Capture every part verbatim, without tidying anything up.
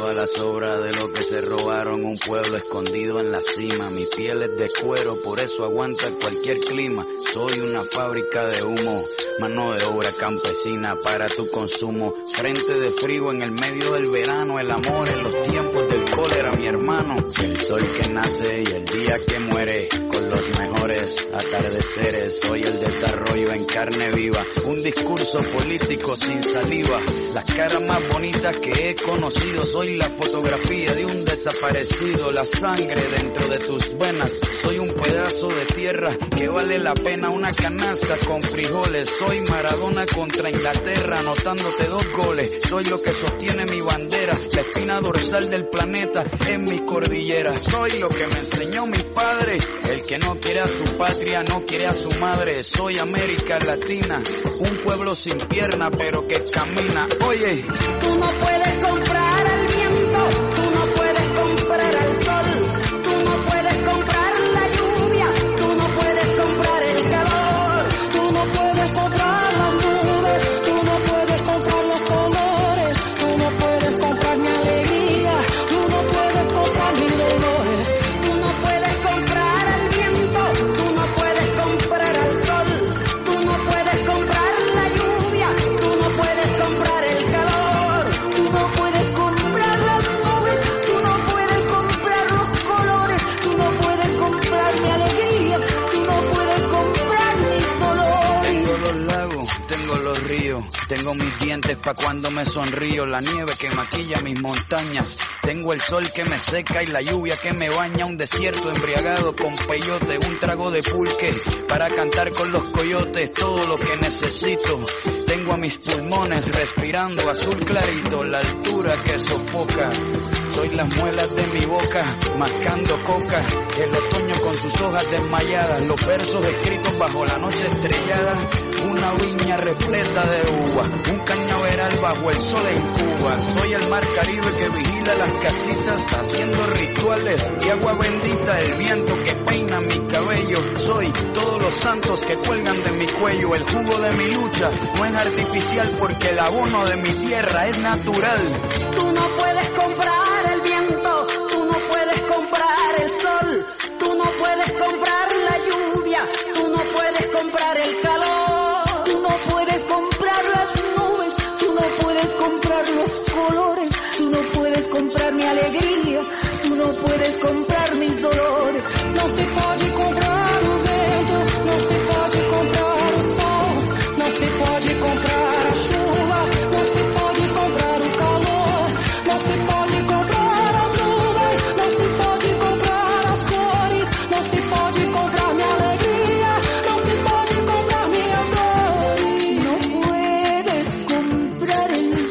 todas las obras de lo que se robaron, un pueblo escondido en la cima. Mi piel es de cuero, por eso aguanta cualquier clima. Soy una fábrica de humo, mano de obra campesina para tu consumo. Frente de frío en el medio del verano, el amor en los tiempos del cólera, mi hermano. El sol que nace y el día que muere, con los mejores atardeceres. Soy el desarrollo en carne viva, un discurso político sin saliva. Las caras más bonitas que he conocido, soy la fotografía de un desaparecido. La sangre dentro de tus venas, soy un pedazo de tierra que vale la pena una canasta con frijoles. Soy Maradona contra Inglaterra, anotándote dos goles. Soy lo que sostiene mi bandera, la espina dorsal del planeta en mi cordillera. Soy lo que me enseñó mi padre, el que no quiere a su patria, no quiere a su madre. Soy América Latina, un pueblo sin pierna pero que camina. Oye, tú no puedes comprar al viento, tú no puedes comprar al sol, tú no puedes comprar la lluvia, tú no puedes comprar el calor, tú no puedes comprar las nubes, tú no puedes comprar los colores, tú no puedes comprar mi alegría, tú no puedes comprar mis dolores, tú no puedes comprar al viento, tú no puedes comprar al sol, tú no puedes comprar la lluvia, tú no puedes comprar el calor, tú no puedes comprar las nubes, tú no puedes comprar los colores, tú no puedes comprar mi alegría, tú no puedes comprar mis dolores. tengo los lagos, tengo los ríos, tengo mis dientes pa' cuando me sonrío, la nieve que maquilla mis montañas, tengo el sol que me seca y la lluvia que me baña, un desierto embriagado con peyote, un trago de pulque para cantar con los coyotes, todo lo que necesito. Tengo a mis pulmones respirando azul clarito, la altura que sofoca. Soy las muelas de mi boca, mascando coca, el otoño con sus hojas desmayadas, los versos escritos bajo la noche estrellada, una viña repleta de uva, un cañaveral bajo el sol en Cuba. Soy el mar Caribe que vigila las casitas, haciendo rituales y agua bendita, el viento que peina mi cabello. Soy todos los santos que cuelgan de mi cuello, el jugo de mi lucha no es artificial porque el abono de mi tierra es natural. Tú no puedes comprar el viento, tú no puedes comprar el sol, tú no puedes comprar la lluvia, tú no puedes comprar el calor, tú no puedes comprar las nubes, tú no puedes comprar los colores, tú no puedes comprar mi alegría, tú no puedes comprar mis dolores. No se puede comprar o vento, no se pode comprar o sol, não se pode comprar a chuva, não se pode comprar o calor, não se pode comprar as nuvens, não se pode comprar as cores, não se pode comprar minha alegria, não se pode comprar minhas dores. Não puedes comprar el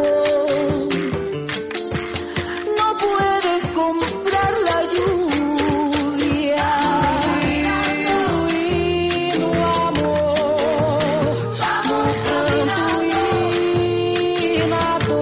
sol, no puedes comprar la lluvia. Genuino amor, no canto y nado,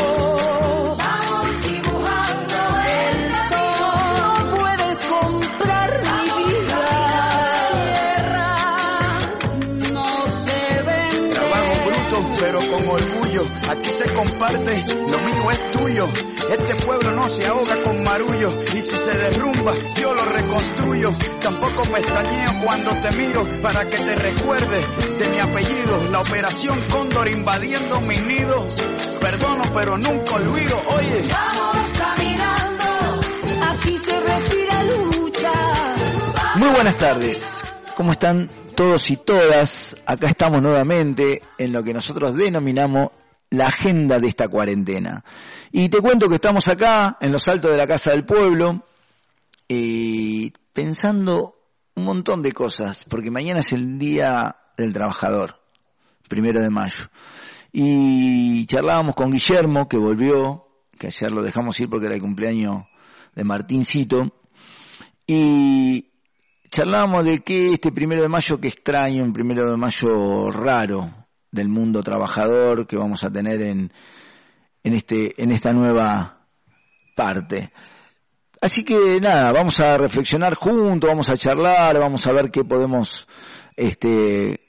vamos dibujando el sol. No puedes comprar mi vida, no se vende. Trabajo bruto pero con orgullo, aquí se comparte, lo mío es tuyo. Este pueblo no se ahoga con marullo, y si se derrumba yo lo reconstruyo. Tampoco pestañeo cuando te miro para que te recuerde de mi apellido. La operación Cóndor invadiendo mi nido, perdono pero nunca olvido. Oye, Vamos caminando, aquí se respira lucha. Muy buenas tardes, ¿cómo están todos y todas? Acá estamos nuevamente en lo que nosotros denominamos la agenda de esta cuarentena. Y te cuento que estamos acá en los altos de la Casa del Pueblo, eh, pensando un montón de cosas, porque mañana es el Día del Trabajador, primero de mayo. Y charlábamos con Guillermo, que volvió, que ayer lo dejamos ir porque era el cumpleaños de Martincito, y charlábamos de que este primero de mayo, que extraño, un primero de mayo raro del mundo trabajador que vamos a tener en, en, este, en esta nueva parte. Así que nada, vamos a reflexionar juntos, vamos a charlar, vamos a ver qué podemos este,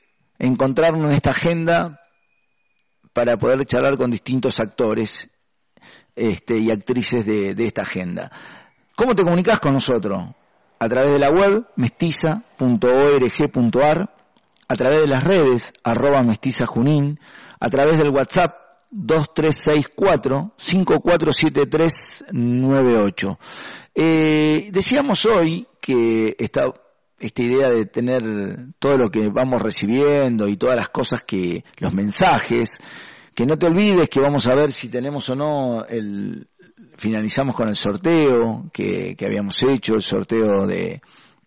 encontrarnos en esta agenda para poder charlar con distintos actores este, y actrices de, de esta agenda. ¿Cómo te comunicas con nosotros? A través de la web mestiza punto org punto ar, a través de las redes arroba mestiza junín, a través del WhatsApp dos tres seis cuatro cinco cuatro siete tres nueve ocho. Eh, decíamos hoy que esta, esta idea de tener todo lo que vamos recibiendo y todas las cosas que, los mensajes, que no te olvides que vamos a ver si tenemos o no el, finalizamos con el sorteo que, que habíamos hecho, el sorteo de,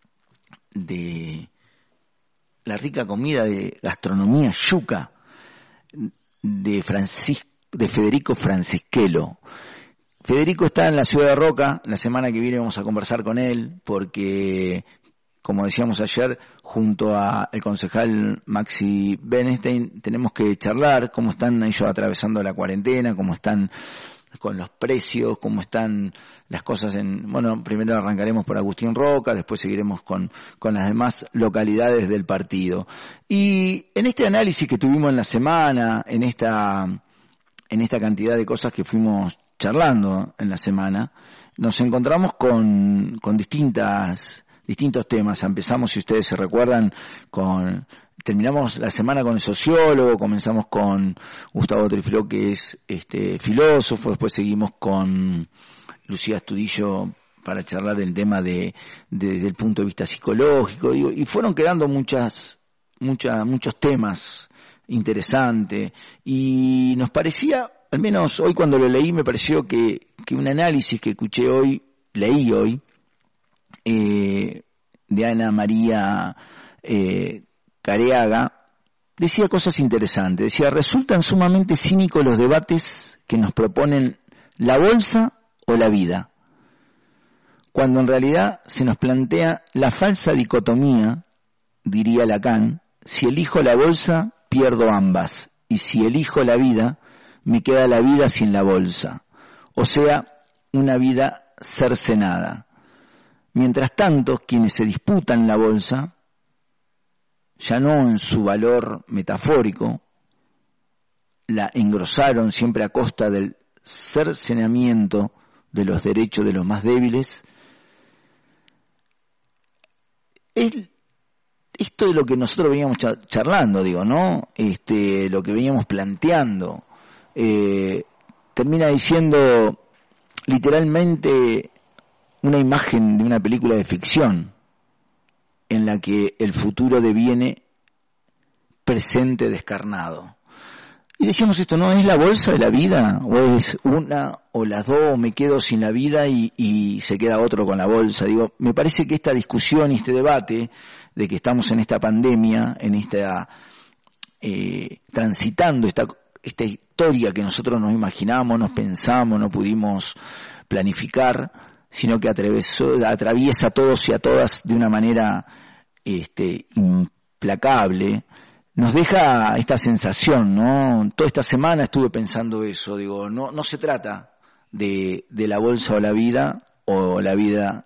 de la rica comida de gastronomía yuca de Francisco, de Federico Francisquelo. Federico está en la ciudad de Roca, la semana que viene vamos a conversar con él porque, como decíamos ayer, junto a el concejal Maxi Benestein, tenemos que charlar cómo están ellos atravesando la cuarentena, cómo están con los precios, cómo están las cosas en... Bueno, primero arrancaremos por Agustín Roca, después seguiremos con, con las demás localidades del partido. Y en este análisis que tuvimos en la semana, en esta, en esta cantidad de cosas que fuimos charlando en la semana, nos encontramos con, con distintas, distintos temas. Empezamos, si ustedes se recuerdan, con... Terminamos la semana con el sociólogo, comenzamos con Gustavo Trifiló, que es este filósofo, después seguimos con Lucía Astudillo para charlar del tema de, de desde el punto de vista psicológico, digo, y fueron quedando muchas, muchas, muchos temas interesantes, y nos parecía, al menos hoy cuando lo leí, me pareció que, que un análisis que escuché hoy, leí hoy, eh, de Ana María eh, Careaga, decía cosas interesantes. Decía, resultan sumamente cínicos los debates que nos proponen la bolsa o la vida, cuando en realidad se nos plantea la falsa dicotomía, diría Lacan: si elijo la bolsa, pierdo ambas, y si elijo la vida, me queda la vida sin la bolsa, o sea, una vida cercenada. Mientras tanto, quienes se disputan la bolsa, ya no en su valor metafórico, la engrosaron siempre a costa del cercenamiento de los derechos de los más débiles. Es, esto es lo que nosotros veníamos charlando, digo, ¿no? Este, lo que veníamos planteando. Eh, termina diciendo literalmente una imagen de una película de ficción, en la que el futuro deviene presente descarnado. Y decíamos esto, ¿no? ¿Es la bolsa de la vida? ¿O es una o las dos? ¿O me quedo sin la vida y, y se queda otro con la bolsa? Digo, me parece que esta discusión y este debate de que estamos en esta pandemia, en esta eh, transitando esta, esta historia que nosotros nos imaginamos, nos pensamos, no pudimos planificar, sino que atravesó, atraviesa a todos y a todas de una manera este, implacable, nos deja esta sensación, ¿no? Toda esta semana estuve pensando eso, digo, no, no se trata de, de la bolsa o la vida, o la vida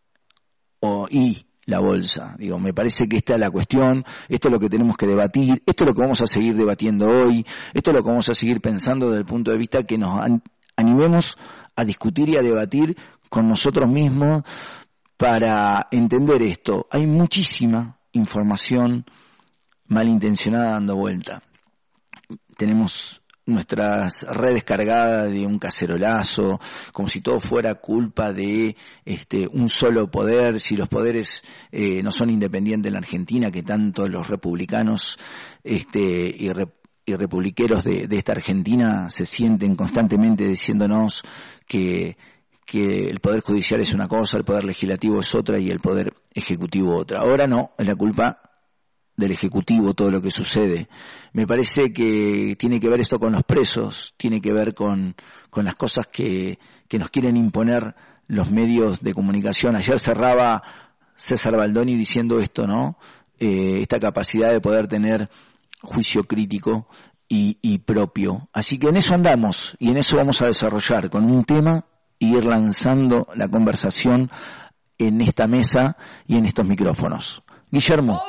o y la bolsa, digo, me parece que esta es la cuestión, esto es lo que tenemos que debatir, esto es lo que vamos a seguir debatiendo hoy, esto es lo que vamos a seguir pensando desde el punto de vista que nos animemos a discutir y a debatir con nosotros mismos para entender esto. Hay muchísima información malintencionada dando vuelta. Tenemos nuestras redes cargadas de un cacerolazo, como si todo fuera culpa de este un solo poder, si los poderes eh, no son independientes en la Argentina, que tanto los republicanos este y, rep, y republiqueros de, de esta Argentina se sienten constantemente diciéndonos que que el Poder Judicial es una cosa, el Poder Legislativo es otra y el Poder Ejecutivo otra. Ahora no, es la culpa del Ejecutivo todo lo que sucede. Me parece que tiene que ver esto con los presos, tiene que ver con, con las cosas que, que nos quieren imponer los medios de comunicación. Ayer cerraba César Baldoni diciendo esto, ¿no? Eh, esta capacidad de poder tener juicio crítico y, y propio. Así que en eso andamos y en eso vamos a desarrollar con un tema y ir lanzando la conversación en esta mesa y en estos micrófonos. Guillermo.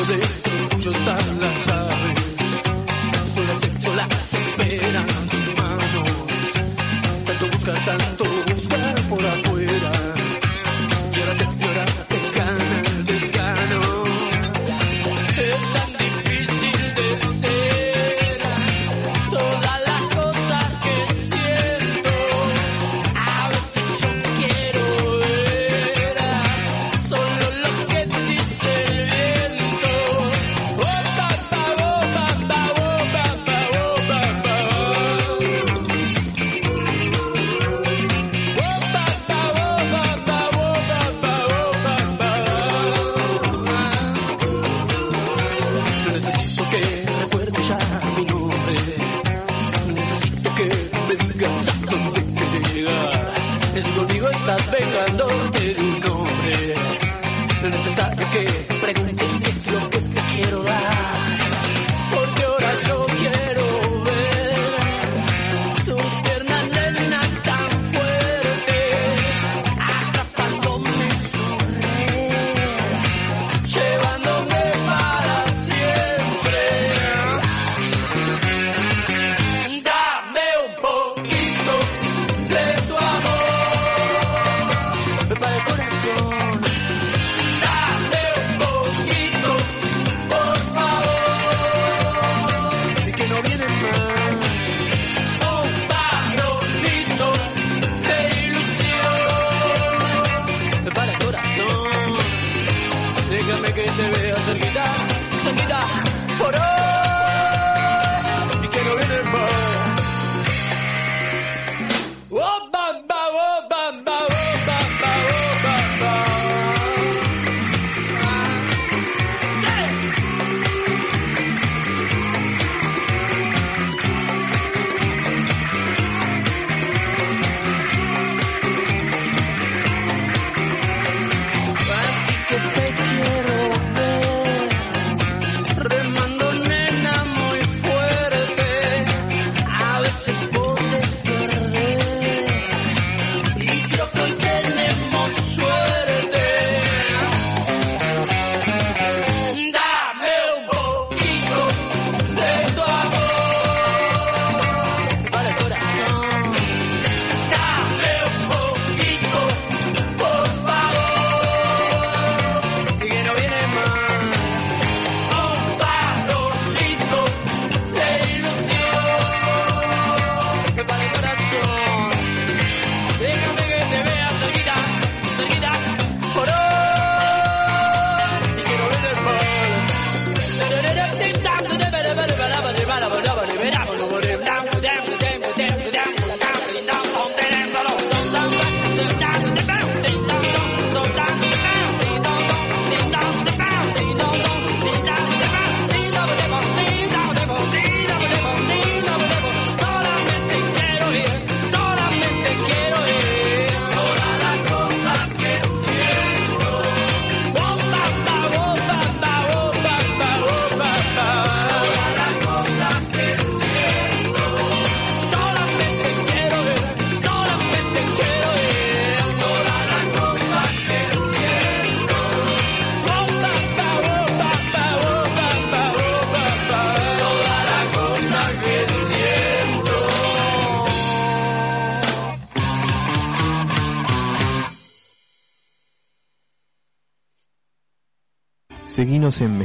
Seguinos en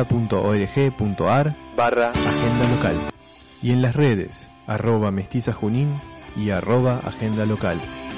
mestiza.org.ar barra agenda local y en las redes arroba mestizajunín y arroba agenda local.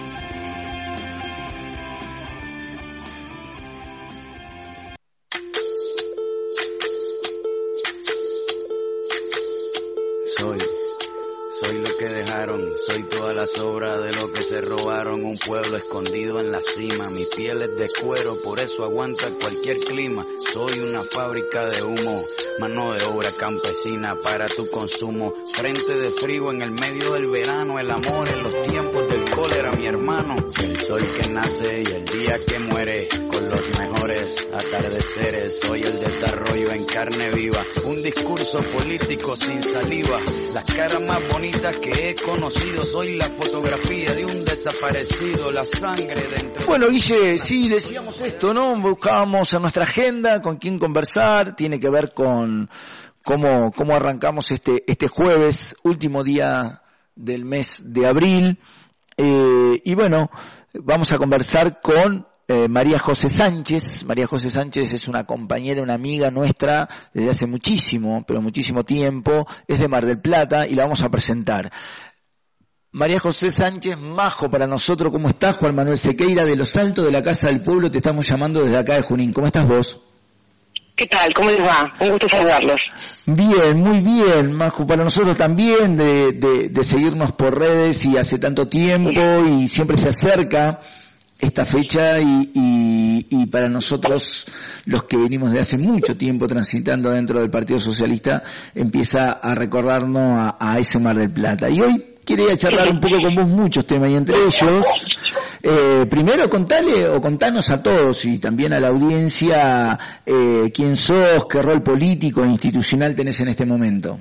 Soy, soy lo que dejaron, soy toda la sobra de lo que se robaron, un pueblo escondido en la cima, mi piel es de cuero, por eso aguanta cualquier clima, soy una fábrica de humo, mano de obra campesina para tu consumo, frente de frío en el medio del verano, el amor en los tiempos del cólera, mi hermano, el sol que nace y el día que muere, los mejores atardeceres. Soy el desarrollo en carne viva, un discurso político sin saliva. Las caras más bonitas que he conocido, soy la fotografía de un desaparecido, la sangre dentro. Bueno, Guille, sí, decíamos esto, ¿no? Buscábamos en nuestra agenda con quién conversar, tiene que ver con cómo, cómo arrancamos este, este jueves, último día del mes de abril, eh, y bueno, vamos a conversar con eh, María José Sánchez. María José Sánchez es una compañera, una amiga nuestra desde hace muchísimo, pero muchísimo tiempo, es de Mar del Plata y la vamos a presentar. María José Sánchez, Majo para nosotros, ¿cómo estás? Juan Manuel Sequeira de Los Altos de la Casa del Pueblo, te estamos llamando desde acá de Junín. ¿Cómo estás vos? ¿Qué tal? ¿Cómo les va? Un gusto saludarlos. Bien, muy bien, Majo, para nosotros también, de, de, de seguirnos por redes y hace tanto tiempo y siempre se acerca esta fecha y, y, y para nosotros, los que venimos de hace mucho tiempo transitando dentro del Partido Socialista, empieza a recordarnos a, a ese Mar del Plata. Y hoy quería charlar un poco con vos muchos temas y entre ellos, eh, primero contale o contanos a todos y también a la audiencia eh, quién sos, qué rol político e institucional tenés en este momento.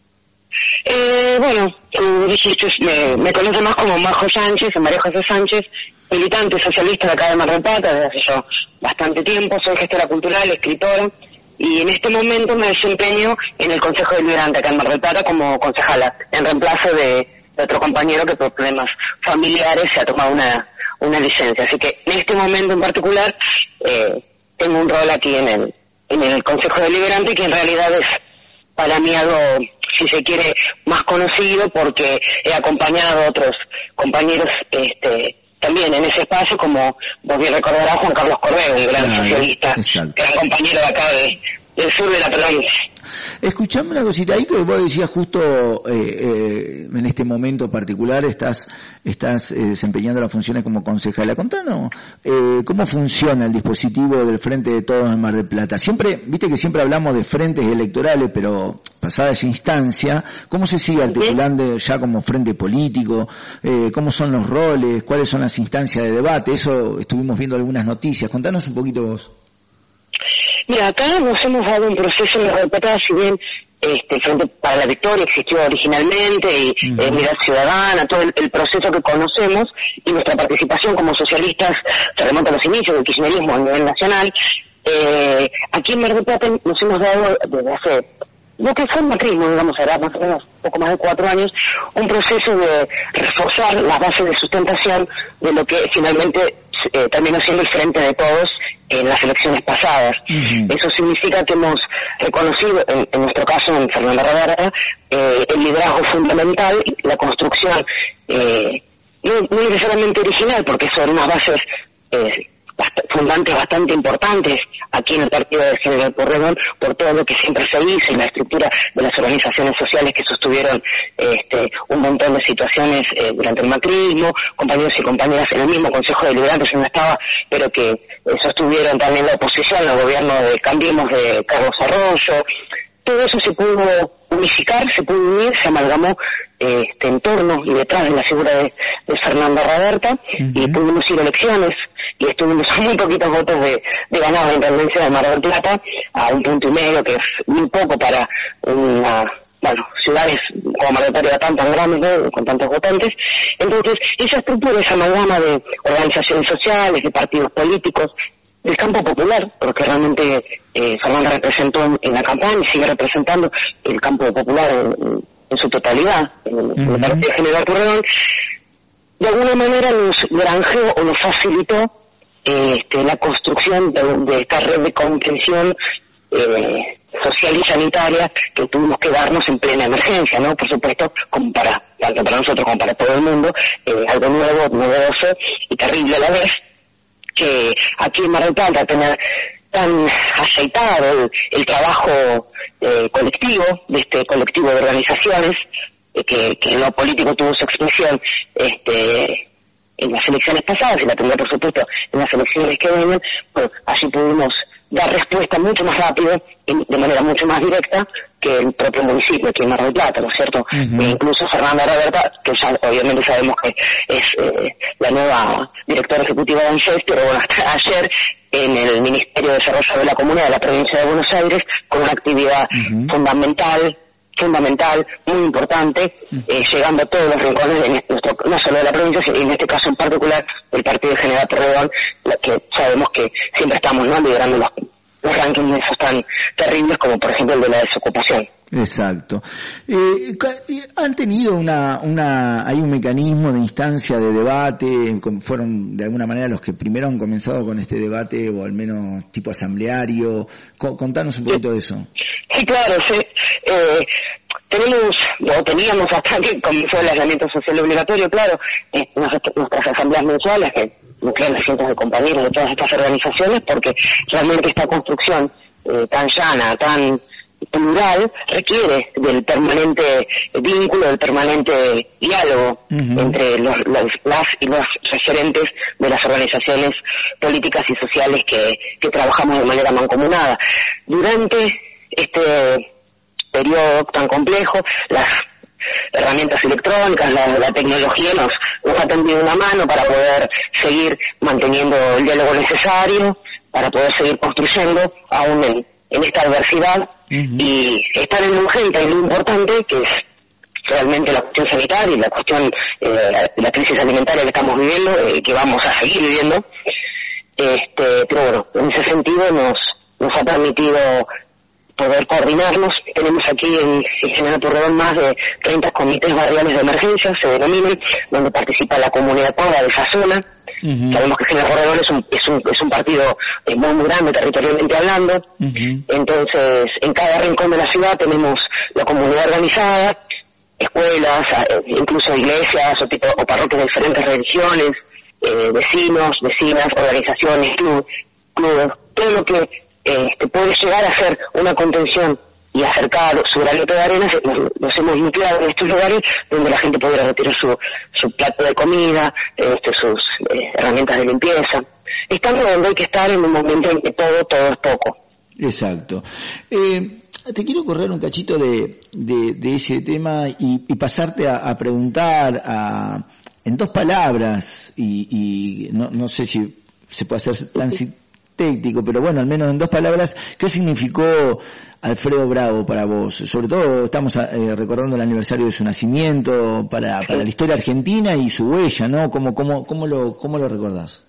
Eh, bueno, tú dijiste, me, me conoce más como Majo Sánchez, o María José Sánchez, militante socialista de acá de Mar del Plata desde hace yo bastante tiempo, soy gestora cultural, escritora, y en este momento me desempeño en el Consejo Deliberante acá en Mar del Plata como concejala, en reemplazo de, de otro compañero que por problemas familiares se ha tomado una, una licencia. Así que en este momento en particular eh, tengo un rol aquí en el, en el Consejo Deliberante que en realidad es para mí algo, si se quiere, más conocido porque he acompañado a otros compañeros este también en ese espacio, como vos bien recordarás, Juan Carlos Correo, el gran claro, socialista, exacto. Gran compañero de acá de, del sur de la provincia. Escuchame una cosita ahí que vos decías justo eh, eh, en este momento particular estás estás eh, desempeñando las funciones como concejala. Contanos eh, cómo funciona el dispositivo del Frente de Todos en Mar del Plata. Siempre, viste que siempre hablamos de frentes electorales, pero pasada esa instancia, ¿cómo se sigue articulando ya como frente político? Eh, ¿Cómo son los roles? ¿Cuáles son las instancias de debate? Eso estuvimos viendo algunas noticias. Contanos un poquito vos. Mira, acá nos hemos dado un proceso en Mar del Plata, si bien este, el Frente para la Victoria existió originalmente y uh-huh. eh, Unidad Ciudadana, todo el, el proceso que conocemos y nuestra participación como socialistas se remonta a los inicios del kirchnerismo a nivel nacional. Eh, aquí en Mar del Plata nos hemos dado desde hace lo que fue el macrismo, digamos, era más o menos poco más de cuatro años, un proceso de reforzar las bases de sustentación de lo que finalmente eh, terminó siendo el Frente de Todos en las elecciones pasadas. Uh-huh. Eso significa que hemos reconocido, en, en nuestro caso, en Fernanda Raberta, eh, el liderazgo fundamental, la construcción, eh, no, no necesariamente original, porque son unas bases eh, bast- fundantes bastante importantes aquí en el partido de General Porredón, por todo lo que siempre se hizo y la estructura de las organizaciones sociales que sostuvieron este, un montón de situaciones eh, durante el macrismo, compañeros y compañeras en el mismo Consejo Deliberante, yo no estaba, pero que eh, sostuvieron también la oposición al gobierno de Cambiemos de Carlos Arroyo. Todo eso se pudo unificar, se pudo unir, se amalgamó eh, este, en torno y detrás de la figura de, de Fernanda Raberta, uh-huh. y pudimos ir a elecciones y estuvimos a muy poquitos votos de, de ganar la intendencia de Mar del Plata, a un punto y medio, que es muy poco para una, bueno, ciudades como Mar del Plata tan tan grandes, ¿no?, con tantos votantes. Entonces, esa estructura, esa amalgama de organizaciones sociales, de partidos políticos, del campo popular, porque realmente eh, Fernanda representó en, en la campaña y sigue representando el campo popular en, en su totalidad, en, uh-huh. en el Partido General Porredón, de alguna manera nos granjeó o nos facilitó eh, este, la construcción de, de esta red de contención eh, social y sanitaria que tuvimos que darnos en plena emergencia, ¿no? Por supuesto, como para, tanto para nosotros como para todo el mundo, eh, algo nuevo, novedoso y terrible a la vez, que aquí en Mar del Plata tener tan aceitado el, el trabajo eh, colectivo, de este colectivo de organizaciones, eh, que, que en lo político tuvo su expresión este, en las elecciones pasadas y la tendrá por supuesto en las elecciones que vienen, pues allí pudimos dar respuesta mucho más rápido y de manera mucho más directa que el propio municipio, aquí en Mar del Plata, ¿no es cierto? Uh-huh. E incluso Fernanda Reberta, que ya obviamente sabemos que es eh, la nueva directora ejecutiva de ANSES, pero bueno, hasta ayer en el Ministerio de Desarrollo de la Comunidad de la Provincia de Buenos Aires, con una actividad uh-huh. fundamental, fundamental, muy importante, uh-huh. eh, llegando a todos los rincones de nuestro, no solo de la provincia, sino en este caso en particular del Partido de General Pueyrredón, la que sabemos que siempre estamos, ¿no?, liderando los, los rankings esos tan terribles como por ejemplo el de la desocupación. Exacto. Eh, han tenido una, una, hay un mecanismo de instancia de debate, fueron de alguna manera los que primero han comenzado con este debate, o al menos tipo asambleario. Contanos un poquito sí. de eso. Sí, claro, sí. Eh, tenemos, o teníamos hasta que comenzó el aislamiento social obligatorio, claro, eh, nuestras, nuestras asambleas mensuales que nuclean cientos de compañeros de todas estas organizaciones, porque realmente esta construcción eh, tan llana, tan plural, requiere del permanente vínculo, del permanente diálogo uh-huh. entre los, los, las y los referentes de las organizaciones políticas y sociales que, que trabajamos de manera mancomunada. Durante este periodo tan complejo, las herramientas electrónicas, la, la tecnología nos, nos ha tendido una mano para poder seguir manteniendo el diálogo necesario, para poder seguir construyendo aún en, en esta adversidad uh-huh. y estar en urgente y lo importante que es realmente la cuestión sanitaria y la cuestión eh, la, la crisis alimentaria que estamos viviendo, eh, que vamos a seguir viviendo. Este, pero bueno, en ese sentido nos, nos ha permitido poder coordinarnos. Tenemos aquí en, en General Pueyrredón más de treinta comités barriales de emergencia, se denominan, donde participa la comunidad toda de esa zona. Uh-huh. Sabemos que General Pueyrredón es un, es un, es un partido eh, muy, muy grande territorialmente hablando. Uh-huh. Entonces, en cada rincón de la ciudad tenemos la comunidad organizada, escuelas, eh, incluso iglesias o, tipo, o parroquias de diferentes religiones, eh, vecinos, vecinas, organizaciones, clubes, clubes, todo lo que Este, puede llegar a ser una contención y acercar su granito de arena, nos, nos hemos nucleado en estos lugares donde la gente pudiera retirar su, su plato de comida, este, sus eh, herramientas de limpieza, estando donde hay que estar en un momento en que todo, todo es poco. Exacto. Eh, te quiero correr un cachito de, de, de ese tema y, y pasarte a, a preguntar a, en dos palabras, y, y no, no sé si se puede hacer tan técnico, pero bueno, al menos en dos palabras, ¿qué significó Alfredo Bravo para vos? Sobre todo estamos eh, recordando el aniversario de su nacimiento, para, para la historia argentina y su huella, ¿no? ¿Cómo, cómo, cómo, lo, cómo lo recordás?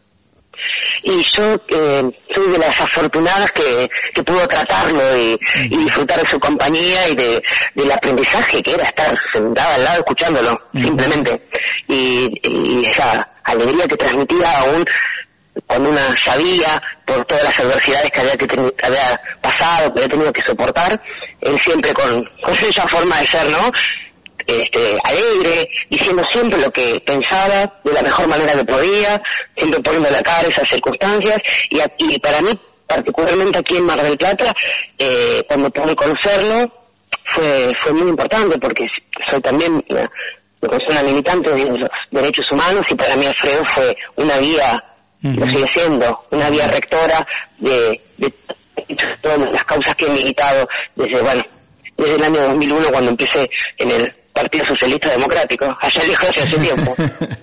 Y yo eh, soy de las afortunadas que, que pudo tratarlo y, y disfrutar de su compañía y de, del aprendizaje que era estar sentada al lado escuchándolo, uh-huh. simplemente. Y, y esa alegría que transmitía aún cuando una sabía por todas las adversidades que había, que ten, había pasado, que había tenido que soportar, él siempre con, con esa forma de ser, ¿no? Este, alegre, diciendo siempre lo que pensaba de la mejor manera que podía, siempre poniendo la cara a esas circunstancias, y, y para mí, particularmente aquí en Mar del Plata, eh, cuando pude conocerlo, fue fue muy importante, porque soy también una, una persona militante de los derechos humanos, y para mí Alfredo fue una guía, uh-huh. lo sigue siendo, una vía rectora de, de, de todas las causas que he militado desde, bueno, desde el año dos mil uno, cuando empecé en el Partido Socialista Democrático, allá lejos hace, hace tiempo.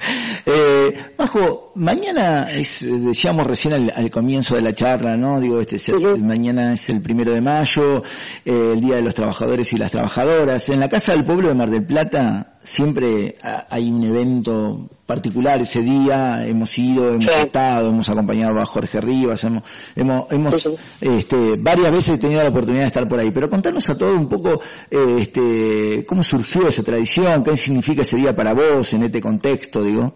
eh, Majo, mañana es, decíamos recién al, al comienzo de la charla, ¿no? Digo, este es, uh-huh. mañana es el primero de mayo, eh, el Día de los Trabajadores y las Trabajadoras. En la Casa del Pueblo de Mar del Plata siempre hay un evento particular ese día, hemos ido, hemos sí. estado, hemos acompañado a Jorge Rivas, hemos, hemos, hemos uh-huh. este, varias veces tenido la oportunidad de estar por ahí, pero contanos a todos un poco eh, este, cómo surgió esa tradición, qué significa ese día para vos en este contexto, digo.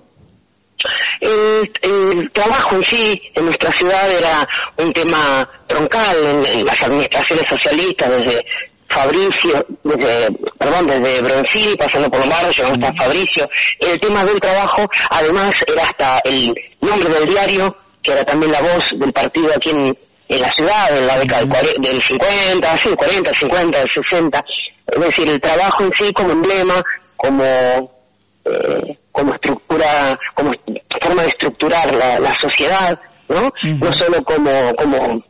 El, el trabajo en sí en nuestra ciudad era un tema troncal en, en las administraciones socialistas, desde Fabricio, desde, perdón, desde Broncini, pasando por Lombardo, llegamos hasta Fabricio. El tema del trabajo, además, era hasta el nombre del diario, que era también la voz del partido aquí en, en la ciudad, en la década del, del cincuenta, sí, cuarenta, cincuenta, sesenta. Es decir, el trabajo en sí como emblema, como eh, como estructura, como forma de estructurar la, la sociedad, ¿no? Uh-huh. No solo como como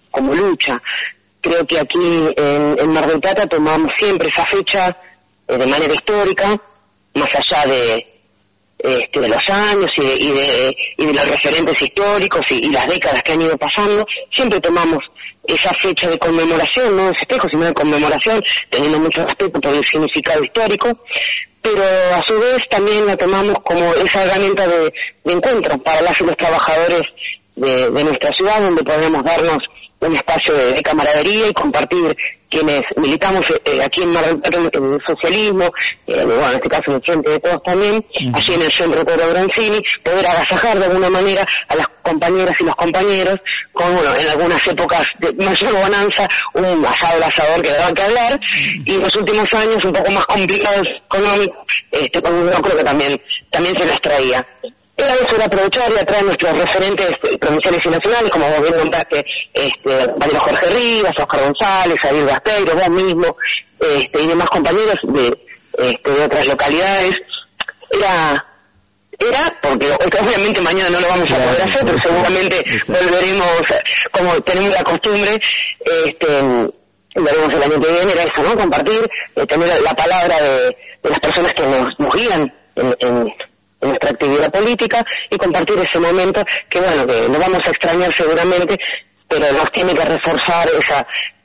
como lucha. Creo que aquí en, en Mar del Plata tomamos siempre esa fecha eh, de manera histórica, más allá de Este, de los años y de, y de, y de los referentes históricos y, y las décadas que han ido pasando, siempre tomamos esa fecha de conmemoración, no de festejo, sino de conmemoración, teniendo mucho respeto por el significado histórico, pero a su vez también la tomamos como esa herramienta de, de encuentro para las y los trabajadores de, de nuestra ciudad, donde podemos darnos un espacio de, de camaradería y compartir quienes militamos eh, aquí en Mar del Plata en el socialismo, eh, bueno, en este caso en el Frente de Todos también, uh-huh. allí en el Centro Pedro Bronzini, poder agasajar de alguna manera a las compañeras y los compañeros con, bueno, en algunas épocas de mayor bonanza, un asado al asador que daba que hablar, uh-huh. y en los últimos años un poco más complicados económicos, este, con yo creo que también, también se las traía. Era eso, era aprovechar y atraer nuestros referentes provinciales y nacionales, como vos bien nombraste, este, Mario Jorge Rivas, Oscar González, Ariel Gasteiro, vos mismo, este, y demás compañeros de, este, de otras localidades. Era, era, porque obviamente mañana no lo vamos a poder hacer, pero seguramente volveremos, como tenemos la costumbre, este, veremos el año que viene, era eso, ¿no? Compartir, eh, tener la palabra de, de las personas que nos, nos guían en, en en nuestra actividad política y compartir ese momento que bueno, que lo vamos a extrañar seguramente, pero nos tiene que reforzar esa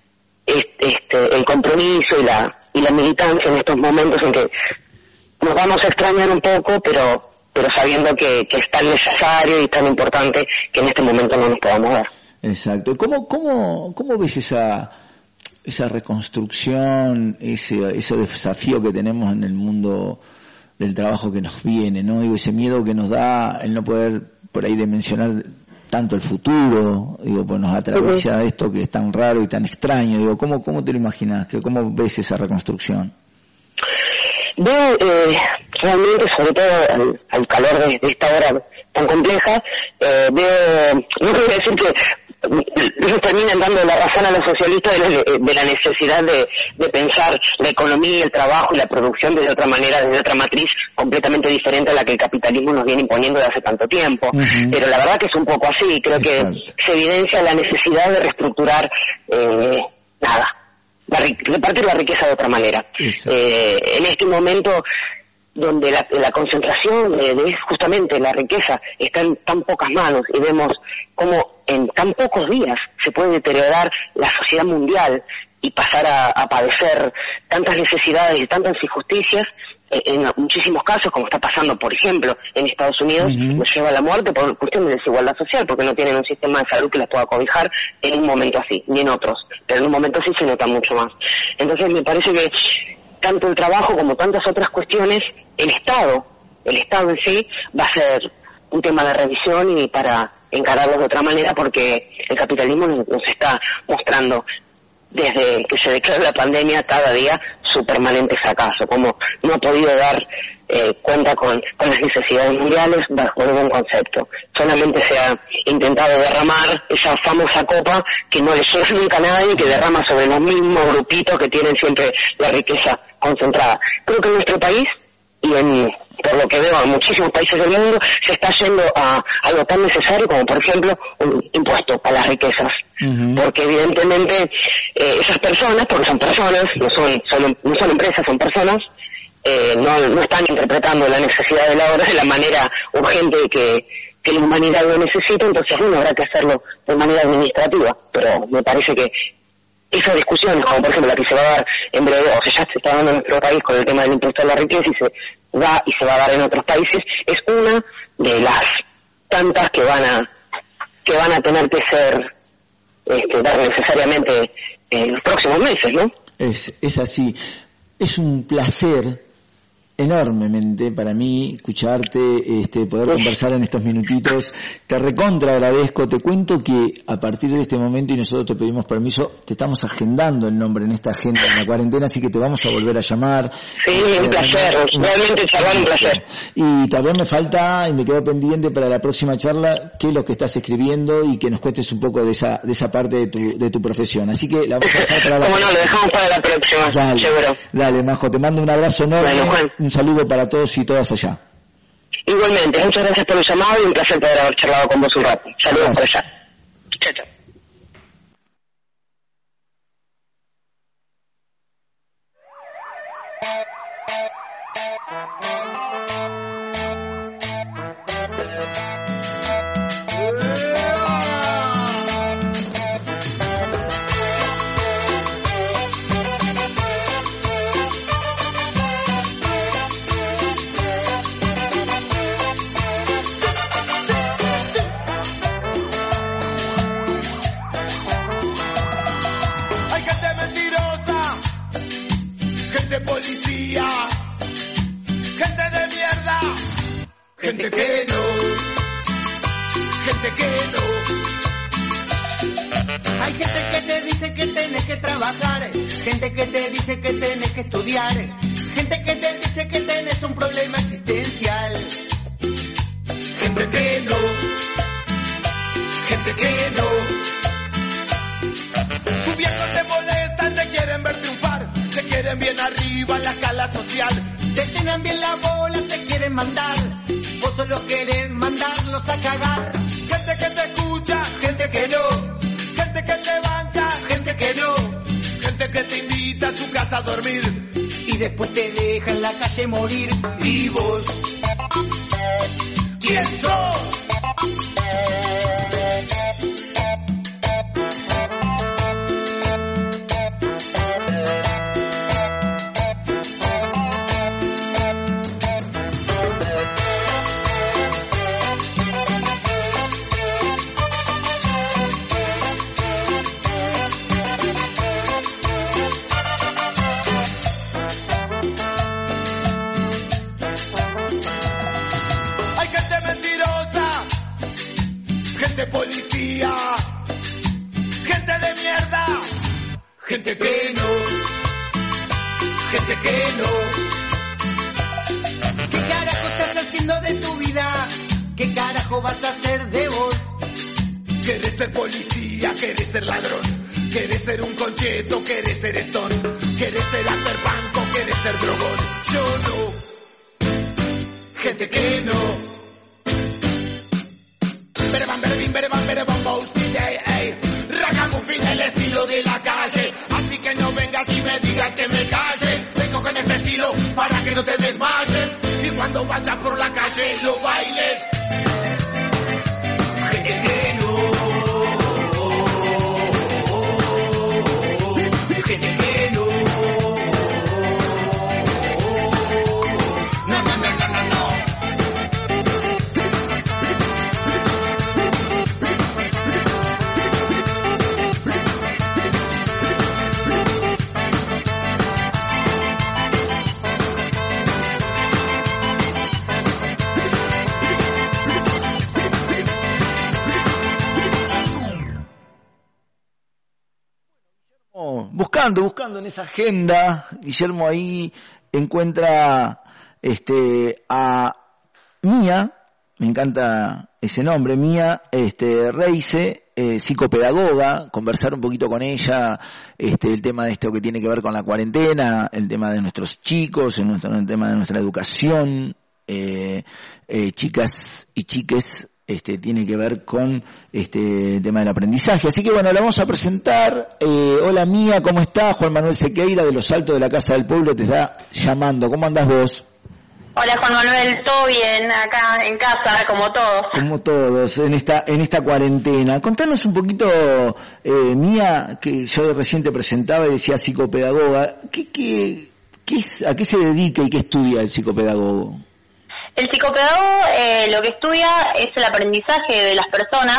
este el compromiso y la y la militancia en estos momentos en que nos vamos a extrañar un poco, pero pero sabiendo que, que es tan necesario y tan importante que en este momento no nos podamos ver. Exacto. ¿Cómo cómo cómo ves esa esa reconstrucción, ese ese desafío que tenemos en el mundo del trabajo que nos viene, ¿no? Digo, ese miedo que nos da el no poder por ahí dimensionar tanto el futuro, digo, pues nos atraviesa uh-huh. esto que es tan raro y tan extraño, digo, ¿cómo cómo te lo imaginas? ¿Cómo ves esa reconstrucción? Veo eh, realmente, sobre todo al, al calor de, de esta hora tan compleja, eh, veo, no quiero decir que ellos terminan dando la razón a los socialistas de la, de la necesidad de, de pensar la economía, el trabajo y la producción de otra manera, de otra matriz completamente diferente a la que el capitalismo nos viene imponiendo desde hace tanto tiempo. Uh-huh. Pero la verdad que es un poco así, creo Exacto. que se evidencia la necesidad de reestructurar eh, nada, la, repartir la riqueza de otra manera. Eh, en este momento donde la, la concentración de, de justamente la riqueza está en tan pocas manos y vemos cómo en tan pocos días se puede deteriorar la sociedad mundial y pasar a, a padecer tantas necesidades y tantas injusticias, eh, en muchísimos casos, como está pasando, por ejemplo, en Estados Unidos, uh-huh. nos lleva a la muerte por cuestión de desigualdad social, porque no tienen un sistema de salud que les pueda cobijar en un momento así, ni en otros, pero en un momento así se nota mucho más. Entonces me parece que tanto el trabajo como tantas otras cuestiones, el Estado, el Estado en sí, va a ser un tema de revisión y para encararlo de otra manera, porque el capitalismo nos está mostrando desde que se declaró la pandemia cada día su permanente fracaso, como no ha podido dar eh, cuenta con, con las necesidades mundiales bajo ningún concepto. Solamente se ha intentado derramar esa famosa copa que no le llega nunca a nadie, que derrama sobre los mismos grupitos que tienen siempre la riqueza concentrada. Creo que en nuestro país, y en, por lo que veo en muchísimos países del mundo, se está yendo a algo tan necesario como, por ejemplo, un impuesto a las riquezas. Uh-huh. Porque evidentemente eh, esas personas, porque son personas, no son, son, no son empresas, son personas, eh, no, no están interpretando la necesidad de la hora de la manera urgente que, que la humanidad lo necesita, entonces uno habrá que hacerlo de manera administrativa. Pero me parece que esas discusiones, como por ejemplo la que se va a dar en breve, o sea, ya se está dando en nuestro país con el tema del impuesto a la riqueza y se da y se va a dar en otros países, es una de las tantas que van a que van a tener que ser este, dar necesariamente en los próximos meses, ¿no? Es, es así. Es un placer enormemente para mí escucharte, este, poder sí. conversar en estos minutitos. Te recontra agradezco. Te cuento que a partir de este momento, y nosotros te pedimos permiso, te estamos agendando el nombre en esta agenda de la cuarentena, así que te vamos a volver a llamar. Sí, un placer, realmente charlar un placer. Y también me falta, y me quedo pendiente para la próxima charla, qué es lo que estás escribiendo y que nos cuentes un poco de esa de esa parte de tu de tu profesión. Así que la vamos a dejar para la Como no, lo dejamos para la próxima. Dale, seguro. Dale, Majo, te mando un abrazo enorme. Bueno, Juan. Un saludo para todos y todas allá. Igualmente, muchas gracias por el llamado y un placer poder haber charlado con vos un rato. Saludos por allá. Chao, chao. Policía, gente de mierda, gente que no, gente que no. Hay gente que te dice que tienes que trabajar, gente que te dice que tienes que estudiar, gente que te dice que tienes un problema existencial. Gente que no, gente que no. Tus viejos te molestan, te quieren ver triunfar, te quieren bien arriba en la escala social. Te tienen bien la bola, te quieren mandar, vos solo querés mandarlos a cagar. Gente que te escucha, gente que no, gente que te banca, gente que no, gente que te invita a su casa a dormir y después te deja en la calle morir. ¿Y vos? ¿Quién sos? Policía, gente de mierda, gente que no, gente que no. ¿Qué carajo estás haciendo de tu vida? ¿Qué carajo vas a hacer de vos? ¿Querés ser policía? ¿Querés ser ladrón? ¿Querés ser un concheto? ¿Querés ser stone? ¿Querés ser hacer banco? ¿Querés ser drogón? Yo no, gente que no. Ragamuffin, el estilo de la calle, así que no vengas y me digas que me calle. Vengo con este estilo para que no te desmayes y cuando vayas por la calle lo bailes. Gente que no, gente que no, no, no, no, no, no, no. Buscando, buscando en esa agenda, Guillermo ahí encuentra este a Mía, me encanta ese nombre, Mía este, Reise, eh, psicopedagoga, conversar un poquito con ella, este, el tema de esto que tiene que ver con la cuarentena, el tema de nuestros chicos, el, nuestro, el tema de nuestra educación, eh, eh, chicas y chiques. Este, tiene que ver con este tema del aprendizaje. Así que bueno, la vamos a presentar. Eh, hola Mía, ¿cómo estás? Juan Manuel Sequeira de Los Altos de la Casa del Pueblo te está llamando. ¿Cómo andás vos? Hola Juan Manuel, todo bien acá en casa, como todos. Como todos, en esta en esta cuarentena. Contanos un poquito, eh, Mía, que yo recién te presentaba y decía psicopedagoga. ¿Qué, qué, qué es, ¿A qué se dedica y qué estudia el psicopedagogo? El psicopedagogo eh, lo que estudia es el aprendizaje de las personas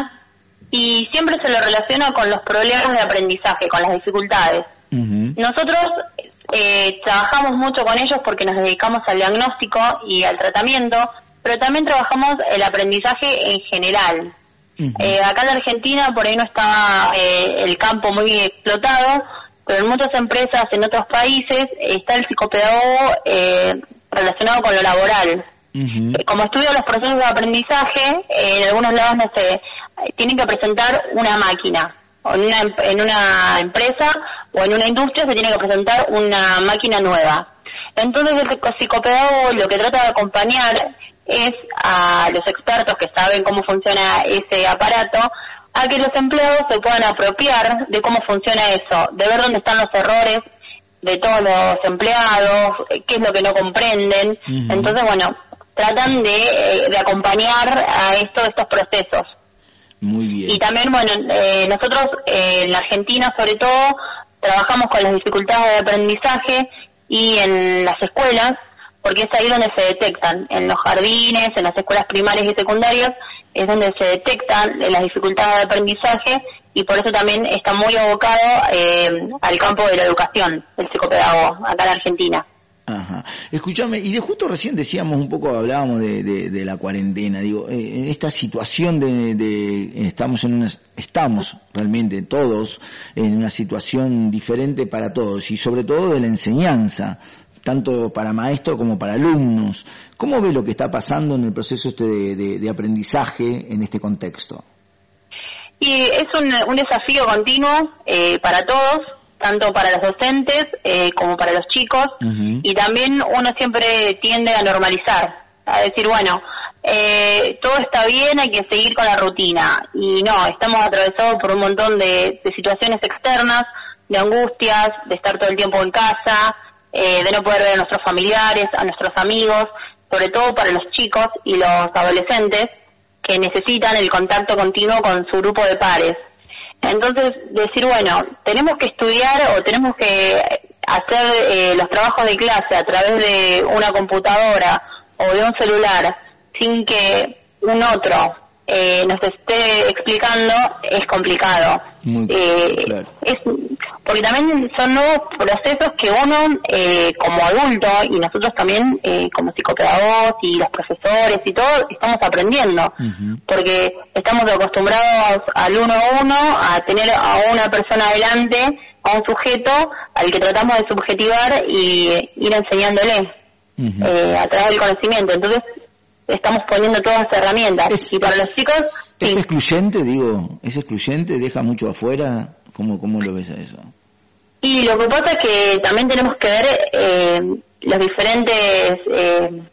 y siempre se lo relaciona con los problemas de aprendizaje, con las dificultades. Uh-huh. Nosotros eh, trabajamos mucho con ellos porque nos dedicamos al diagnóstico y al tratamiento, pero también trabajamos el aprendizaje en general. Uh-huh. Eh, acá en la Argentina por ahí no está eh, el campo muy explotado, pero en muchas empresas, en otros países, está el psicopedagogo eh, relacionado con lo laboral. Uh-huh. Como estudio los procesos de aprendizaje, eh, en algunos lados no sé, tienen que presentar una máquina, o en una, en una empresa o en una industria se tiene que presentar una máquina nueva. Entonces el psicopedagogo lo que trata de acompañar es a los expertos que saben cómo funciona ese aparato, a que los empleados se puedan apropiar de cómo funciona eso, de ver dónde están los errores de todos los empleados, qué es lo que no comprenden. Uh-huh. Entonces, bueno, tratan de, de acompañar a esto, estos procesos. Muy bien. Y también, bueno, eh, nosotros eh, en la Argentina, sobre todo, trabajamos con las dificultades de aprendizaje y en las escuelas, porque es ahí donde se detectan, en los jardines, en las escuelas primarias y secundarias, es donde se detectan las dificultades de aprendizaje, y por eso también está muy abocado eh, al campo de la educación, el psicopedagogo, acá en Argentina. Ajá. Escúchame, y de justo recién decíamos un poco, hablábamos de, de, de la cuarentena, digo, eh, en esta situación de, de estamos en una, estamos realmente todos en una situación diferente para todos, y sobre todo de la enseñanza, tanto para maestros como para alumnos. ¿Cómo ve lo que está pasando en el proceso este de, de, de aprendizaje en este contexto? Y es un, un desafío continuo eh, para todos, tanto para los docentes eh, como para los chicos, uh-huh. y también uno siempre tiende a normalizar, a decir, bueno, eh, todo está bien, hay que seguir con la rutina, y no, estamos atravesados por un montón de, de situaciones externas, de angustias, de estar todo el tiempo en casa, eh, de no poder ver a nuestros familiares, a nuestros amigos, sobre todo para los chicos y los adolescentes, que necesitan el contacto continuo con su grupo de pares. Entonces, decir, bueno, tenemos que estudiar o tenemos que hacer eh, los trabajos de clase a través de una computadora o de un celular sin que un otro eh, nos esté explicando, es complicado. Muy eh, claro. Es, porque también son nuevos procesos que uno, eh, como adulto, y nosotros también, eh, como psicopedagogos y los profesores y todo, estamos aprendiendo. Uh-huh. Porque estamos acostumbrados al uno a uno, a tener a una persona adelante, a un sujeto al que tratamos de subjetivar y ir enseñándole uh-huh. eh, a través del conocimiento. Entonces, estamos poniendo todas las herramientas. Es, y para los chicos... ¿Es sí. excluyente, digo? ¿Es excluyente? ¿Deja mucho afuera? ¿Cómo, cómo lo ves a eso? Y lo que pasa es que también tenemos que ver eh, los diferentes... Eh,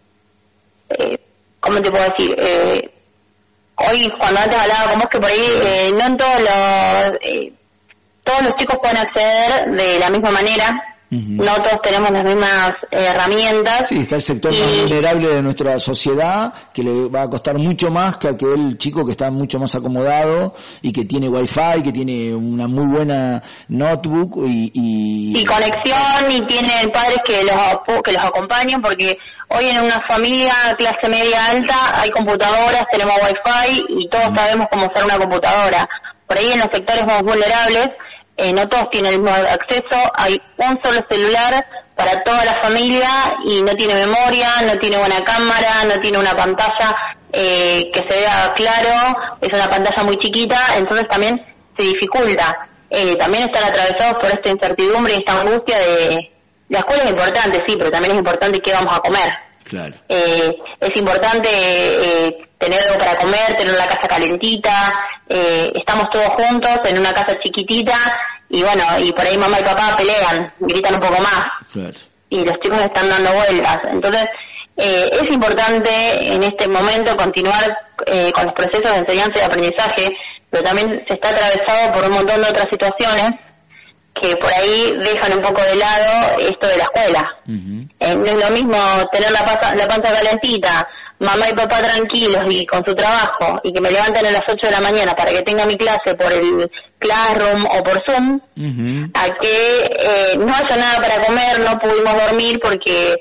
eh, ¿Cómo te puedo decir? Eh, hoy, cuando antes hablaba con vos, que por ahí eh, no en todos los... Eh, todos los chicos pueden acceder de la misma manera. Uh-huh. No todos tenemos las mismas eh, herramientas. Sí, está el sector y... más vulnerable de nuestra sociedad, que le va a costar mucho más que aquel chico que está mucho más acomodado y que tiene wifi, que tiene una muy buena notebook y... Y, y conexión, y tiene padres que los, que los acompañen, porque hoy en una familia clase media alta hay computadoras, tenemos wifi y todos uh-huh. sabemos cómo usar una computadora. Por ahí en los sectores más vulnerables, Eh, no todos tienen el mismo acceso, hay un solo celular para toda la familia y no tiene memoria, no tiene buena cámara, no tiene una pantalla eh, que se vea claro, es una pantalla muy chiquita, entonces también se dificulta. Eh, también están atravesados por esta incertidumbre y esta angustia de... La escuela es importante, sí, pero también es importante qué vamos a comer. Claro. Eh, es importante eh, tener algo para comer, tener una casa calentita, eh, estamos todos juntos en una casa chiquitita y bueno, y por ahí mamá y papá pelean, gritan un poco más. Claro. Y los chicos están dando vueltas. Entonces, eh, es importante en este momento continuar eh, con los procesos de enseñanza y aprendizaje, pero también se está atravesado por un montón de otras situaciones que por ahí dejan un poco de lado esto de la escuela. Uh-huh. Eh, no es lo mismo tener la, pasa, la panza calentita, mamá y papá tranquilos y con su trabajo, y que me levanten a las ocho de la mañana para que tenga mi clase por el Classroom o por Zoom, uh-huh. a que eh, no haya nada para comer, no pudimos dormir porque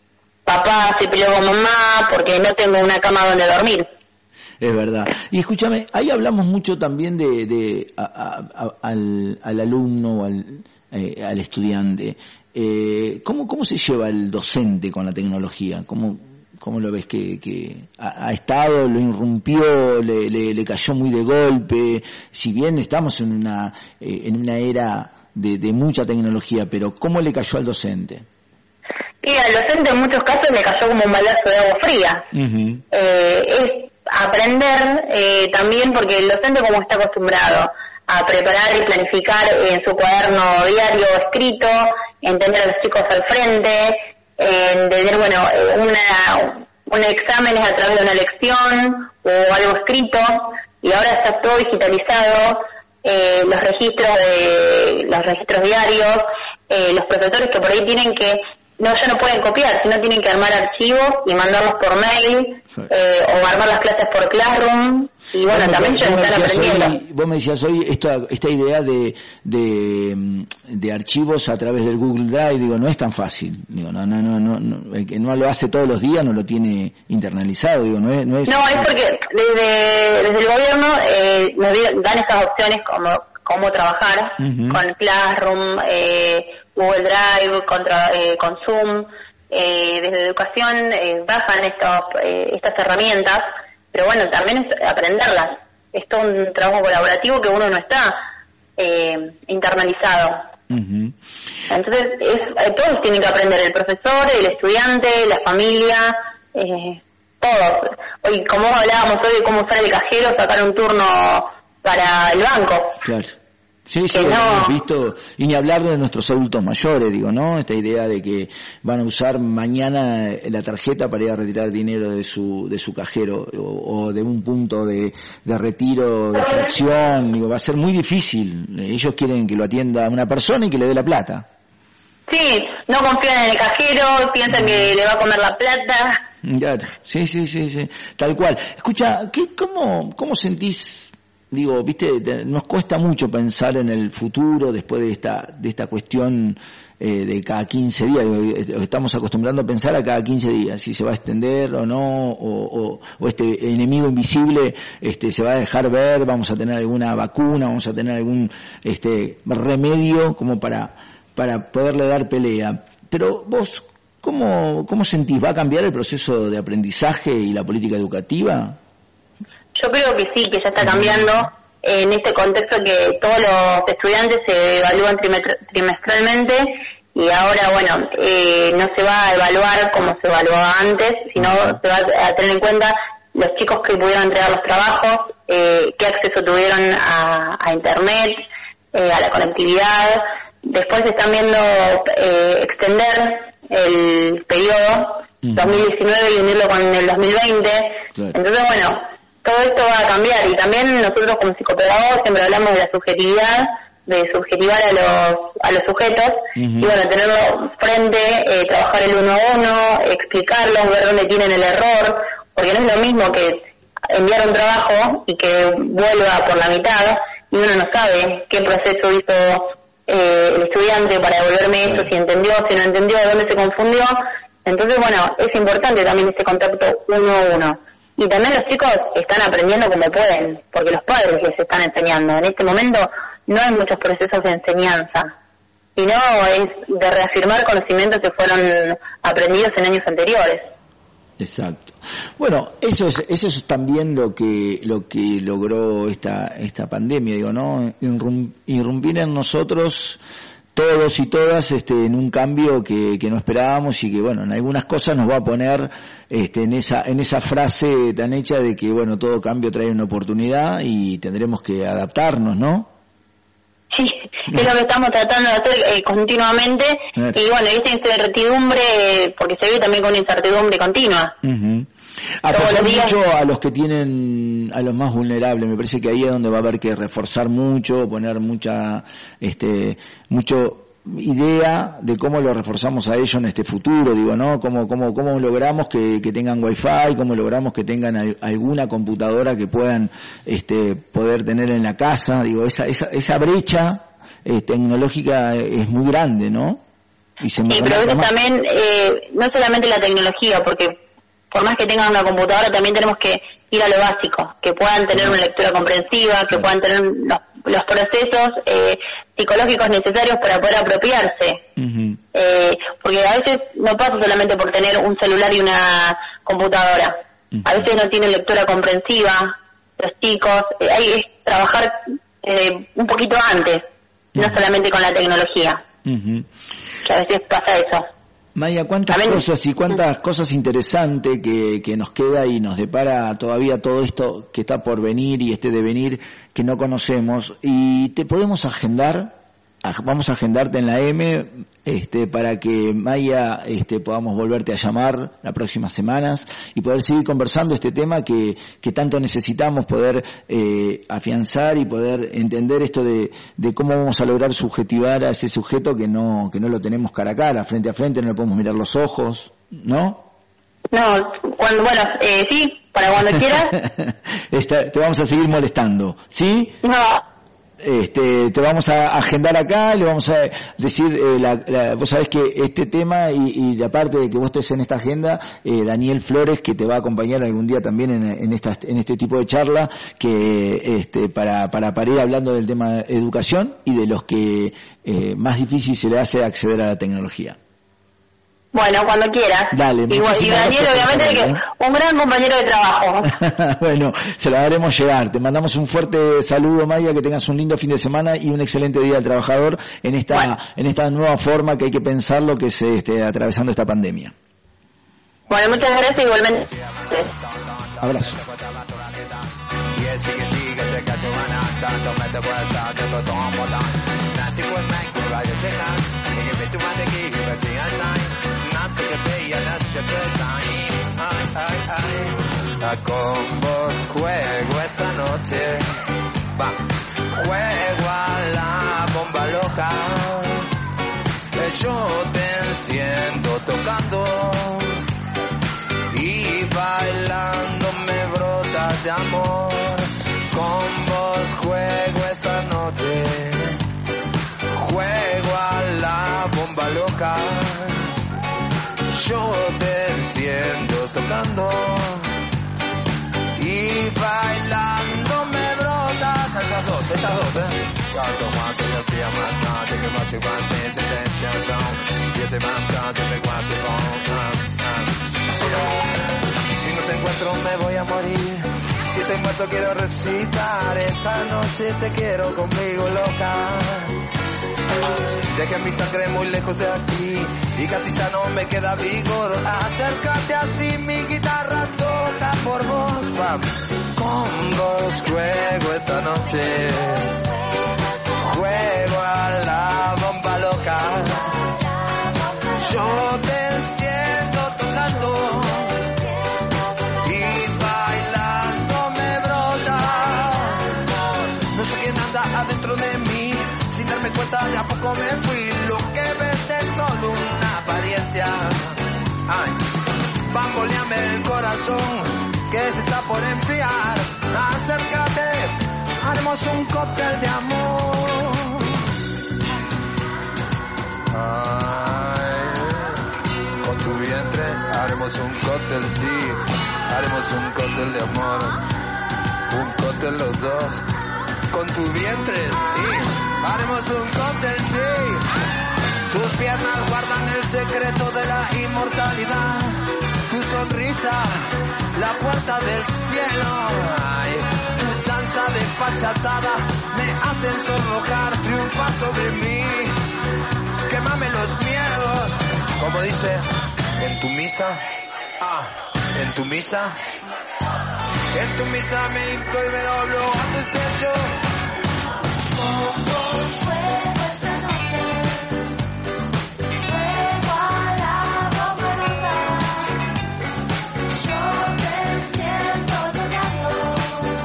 papá se peleó con mamá, porque no tengo una cama donde dormir. Es verdad. Y escúchame, ahí hablamos mucho también de, de a, a, a, al, al alumno o al, eh, al estudiante. Eh, ¿cómo, ¿Cómo se lleva el docente con la tecnología? ¿Cómo, cómo lo ves que, que ha, ha estado, lo irrumpió, le, le, le cayó muy de golpe? Si bien estamos en una, eh, en una era de, de mucha tecnología, pero ¿cómo le cayó al docente? Y al docente en muchos casos le cayó como un balazo de agua fría. Uh-huh. Eh, es aprender eh, también, porque el docente como está acostumbrado a preparar y planificar en su cuaderno diario escrito, en tener a los chicos al frente, en tener, bueno, una, un examen a través de una lección o algo escrito, y ahora está todo digitalizado, eh, los registros de los registros diarios, eh, los profesores que por ahí tienen que, no ya no pueden copiar, sino tienen que armar archivos y mandarlos por mail, eh, o armar las clases por Classroom, y bueno, también ellos están aprendiendo. Hoy, vos me decías hoy esta, esta idea de, de de archivos a través del Google Drive, digo, no es tan fácil, digo, no, no, no, no, no el que no lo hace todos los días no lo tiene internalizado, digo, no es, no es. No, es porque desde, desde el gobierno eh, nos dan esas opciones como cómo trabajar, uh-huh, con Classroom, eh, Google Drive, contra, eh, con Zoom, eh, desde educación eh, bajan estos, eh, estas herramientas, pero bueno, también es aprenderlas. Es todo un trabajo colaborativo que uno no está eh, internalizado. Uh-huh. Entonces, es, eh, todos tienen que aprender, el profesor, el estudiante, la familia, eh, todos. Hoy, como hablábamos hoy de cómo usar el cajero, sacar un turno para el banco. Claro. Sí, sí, no... hemos visto, y ni hablar de nuestros adultos mayores, digo, ¿no? Esta idea de que van a usar mañana la tarjeta para ir a retirar dinero de su de su cajero, o, o de un punto de, de retiro, de extracción, digo, va a ser muy difícil. Ellos quieren que lo atienda una persona y que le dé la plata. Sí, no confían en el cajero, piensan que le va a comer la plata. Claro, sí, sí, sí, sí, tal cual. Escucha, ¿qué, cómo, cómo sentís? Digo, viste, nos cuesta mucho pensar en el futuro después de esta de esta cuestión eh, de cada quince días. Digo, estamos acostumbrando a pensar a cada quince días si se va a extender o no, o, o, o este enemigo invisible este se va a dejar ver, vamos a tener alguna vacuna, vamos a tener algún este remedio como para para poderle dar pelea. Pero vos, ¿cómo cómo sentís? ¿Va a cambiar el proceso de aprendizaje y la política educativa? Yo creo que sí, que ya está cambiando eh, en este contexto que todos los estudiantes se evalúan trimestralmente y ahora, bueno, eh, no se va a evaluar como se evaluaba antes, sino se va a tener en cuenta los chicos que pudieron entregar los trabajos, eh, qué acceso tuvieron a, a Internet, eh, a la conectividad. Después se están viendo eh, extender el periodo dos mil diecinueve y unirlo con el dos mil veinte. Claro. Entonces, bueno, todo esto va a cambiar y también nosotros como psicopedagogos siempre hablamos de la subjetividad, de subjetivar a los a los sujetos, uh-huh, y bueno, tenerlo frente, eh, trabajar el uno a uno, explicarlos, ver dónde tienen el error, porque no es lo mismo que enviar un trabajo y que vuelva por la mitad y uno no sabe qué proceso hizo eh, el estudiante para devolverme eso, si entendió, si no entendió, dónde se confundió. Entonces, bueno, es importante también este contacto uno a uno. Y también los chicos están aprendiendo como pueden, porque los padres les están enseñando. En este momento no hay muchos procesos de enseñanza, sino es de reafirmar conocimientos que fueron aprendidos en años anteriores. Exacto. Bueno, eso es eso es también lo que lo que logró esta esta pandemia, digo, ¿no? Irrumpir en nosotros todos y todas este en un cambio que, que no esperábamos y que bueno, en algunas cosas nos va a poner este en esa en esa frase tan hecha de que bueno, todo cambio trae una oportunidad y tendremos que adaptarnos, ¿no? Sí, es lo que estamos tratando de hacer eh, continuamente y bueno, esta incertidumbre, porque se vive también con una incertidumbre continua. Uh-huh. Apoyar mucho a los que tienen, a los más vulnerables, me parece que ahí es donde va a haber que reforzar mucho, poner mucha, este, mucho idea de cómo lo reforzamos a ellos en este futuro, digo, ¿no? Cómo, cómo, cómo logramos que, que tengan wifi, cómo logramos que tengan al, alguna computadora que puedan, este, poder tener en la casa, digo, esa, esa, esa brecha eh, tecnológica es muy grande, ¿no? Y se sí, pero a veces también, eh, no solamente la tecnología, porque por más que tengan una computadora, también tenemos que ir a lo básico, que puedan tener una lectura comprensiva, que puedan tener los, los procesos eh, psicológicos necesarios para poder apropiarse. Uh-huh. Eh, porque a veces no pasa solamente por tener un celular y una computadora. Uh-huh. A veces no tienen lectura comprensiva, los chicos, eh, hay que trabajar eh, un poquito antes, uh-huh, no solamente con la tecnología. Uh-huh. Que a veces pasa eso. Maya, cuántas También, cosas y cuántas cosas interesantes que, que nos queda y nos depara todavía todo esto que está por venir y este devenir que no conocemos. ¿Y te podemos agendar vamos a agendarte en la M este, para que Maya este, podamos volverte a llamar las próximas semanas y poder seguir conversando este tema que, que tanto necesitamos poder eh, afianzar y poder entender esto de, de cómo vamos a lograr subjetivar a ese sujeto que no que no lo tenemos cara a cara, frente a frente, no le podemos mirar los ojos, ¿no? No, cuando, bueno, eh, sí, para cuando quieras. Esta, te vamos a seguir molestando, ¿sí? No. Este, te vamos a agendar acá, le vamos a decir, eh, la, la, vos sabés que este tema y, y la parte de que vos estés en esta agenda, eh, Daniel Flores, que te va a acompañar algún día también en, en, esta, en este tipo de charla, que este, para, para, para ir hablando del tema de educación y de los que eh, más difícil se le hace acceder a la tecnología. Bueno, cuando quieras. Dale, igual, y Daniel, obviamente, que un gran compañero de trabajo. Bueno, se lo haremos llegar. Te mandamos un fuerte saludo, Maya, que tengas un lindo fin de semana y un excelente día del trabajador en esta bueno. en esta nueva forma que hay que pensarlo, que es este, atravesando esta pandemia. Bueno, muchas gracias, igualmente. Abrazo. Con vos juego esta noche, va, juego a la bomba loca, yo te enciendo tocando y bailando me brotas de amor. Con vos juego esta noche, juego a la bomba loca, yo te enciendo tocando y bailando me brotas. Esas dos, esas dos, eh. Si no te encuentro me voy a morir. Si te muerto quiero recitar. Esta noche te quiero conmigo, loca. Dejé mi sangre muy lejos de aquí y casi ya no me queda vigor. Acércate así, mi guitarra toca por vos, pam. Con vos juego esta noche, juego a la bomba loca, yo te siento tocando y bailando me brota. No sé quién anda adentro de mí, sin darme cuenta de a poco me fui. Lo que ves es solo una apariencia. Ay, bamboleame el corazón que se está por enfriar. Acércate, haremos un cóctel de amor. Ay, con tu vientre haremos un cóctel, sí. Haremos un cóctel de amor. Un cóctel los dos. Con tu vientre, sí. Haremos un cóctel, sí. Tus piernas guardan el secreto de la inmortalidad. Tu sonrisa, la puerta del cielo. Ay, tu danza de fachatada me hacen sonrojar. Triunfa sobre mí, quémame los miedos. Como dice en tu misa, ah, en tu misa, en tu misa me hinco y me doblo a tus pies yo. Oh, oh, fuego esta noche, fuego a la bomba loca, yo te siento tocando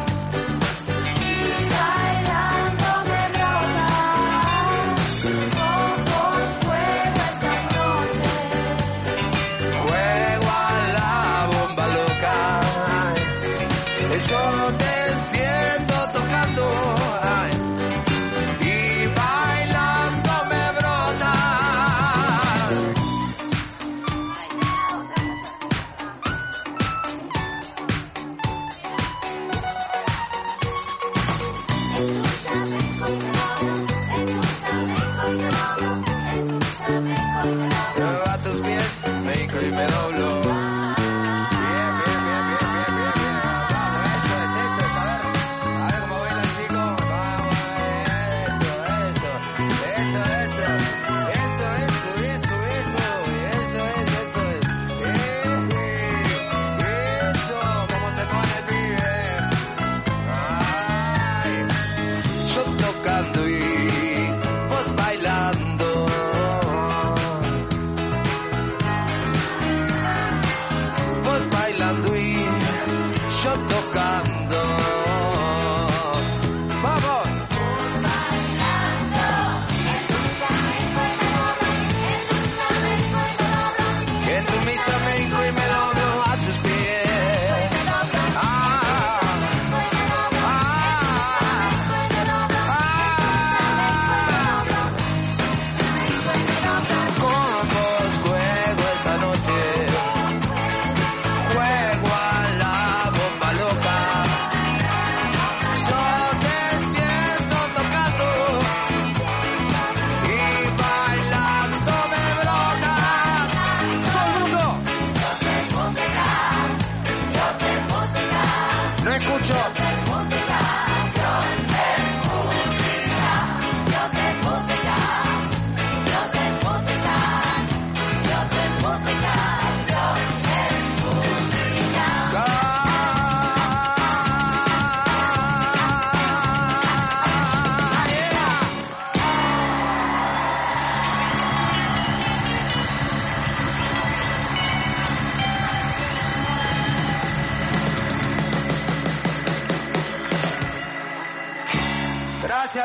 y bailando me brota. Con vos fuego esta noche, fuego a la bomba loca, yo te siento tocando. Ay, y bailando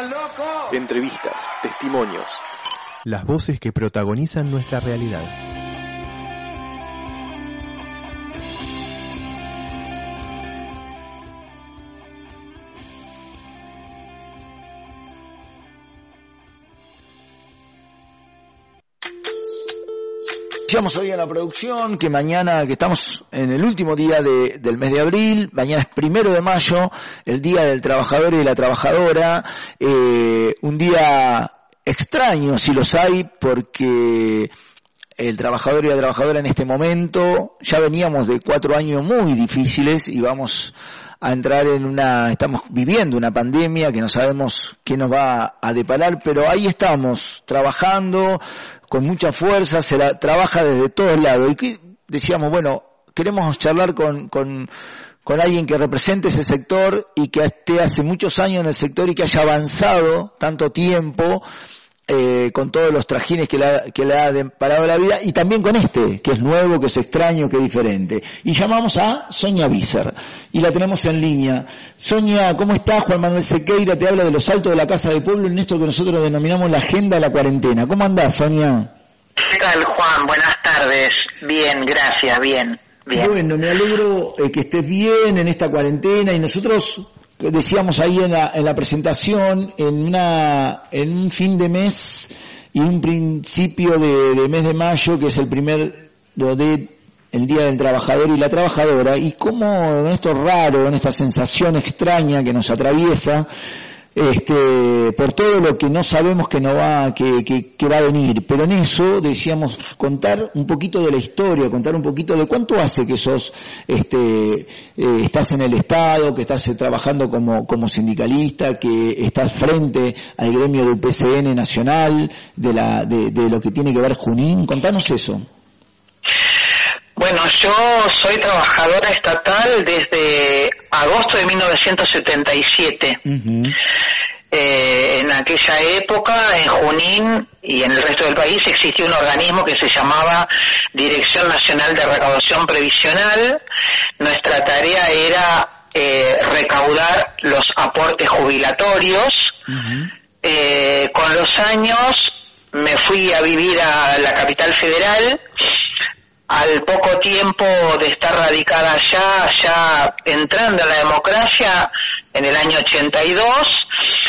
están locos? Entrevistas, testimonios. Las voces que protagonizan nuestra realidad. Decíamos hoy en la producción que mañana, que estamos en el último día de, del mes de abril, mañana es primero de mayo, el Día del Trabajador y de la Trabajadora, eh, un día extraño si los hay, porque el trabajador y la trabajadora en este momento, ya veníamos de cuatro años muy difíciles y vamos a entrar en una, estamos viviendo una pandemia que no sabemos qué nos va a deparar, pero ahí estamos, trabajando con mucha fuerza, se la, trabaja desde todos lados. Y que decíamos, bueno, queremos charlar con, con, con alguien que represente ese sector y que esté hace muchos años en el sector y que haya avanzado tanto tiempo, eh, con todos los trajines que le, que le ha deparado la vida, y también con este, que es nuevo, que es extraño, que es diferente. Y llamamos a Sonia Visser, y la tenemos en línea. Sonia, ¿cómo estás? Juan Manuel Sequeira te habla de los altos de la Casa de Pueblo en esto que nosotros denominamos la agenda de la cuarentena. ¿Cómo andás, Sonia? ¿Qué tal, Juan? Buenas tardes. Bien, gracias, bien. bien. Bueno, me alegro eh, que estés bien en esta cuarentena, y nosotros decíamos ahí en la, en la presentación, en una, en un fin de mes y un principio de, de mes de mayo, que es el primer de el Día del Trabajador y la Trabajadora, y cómo en esto raro, en esta sensación extraña que nos atraviesa, este, por todo lo que no sabemos que no va, que, que, que va a venir, pero en eso decíamos contar un poquito de la historia, contar un poquito de cuánto hace que sos, este, eh, estás en el Estado, que estás eh, trabajando como, como sindicalista, que estás frente al gremio del P C N nacional, de la, de, de lo que tiene que ver Junín. Contanos eso. Bueno, yo soy trabajadora estatal desde agosto de mil novecientos setenta y siete. Uh-huh. Eh, en aquella época, en Junín y en el resto del país, existía un organismo que se llamaba Dirección Nacional de Recaudación Previsional. Nuestra tarea era eh, recaudar los aportes jubilatorios. Uh-huh. Eh, con los años me fui a vivir a la capital federal. Al poco tiempo de estar radicada allá, ya entrando en la democracia, en el año ochenta y dos,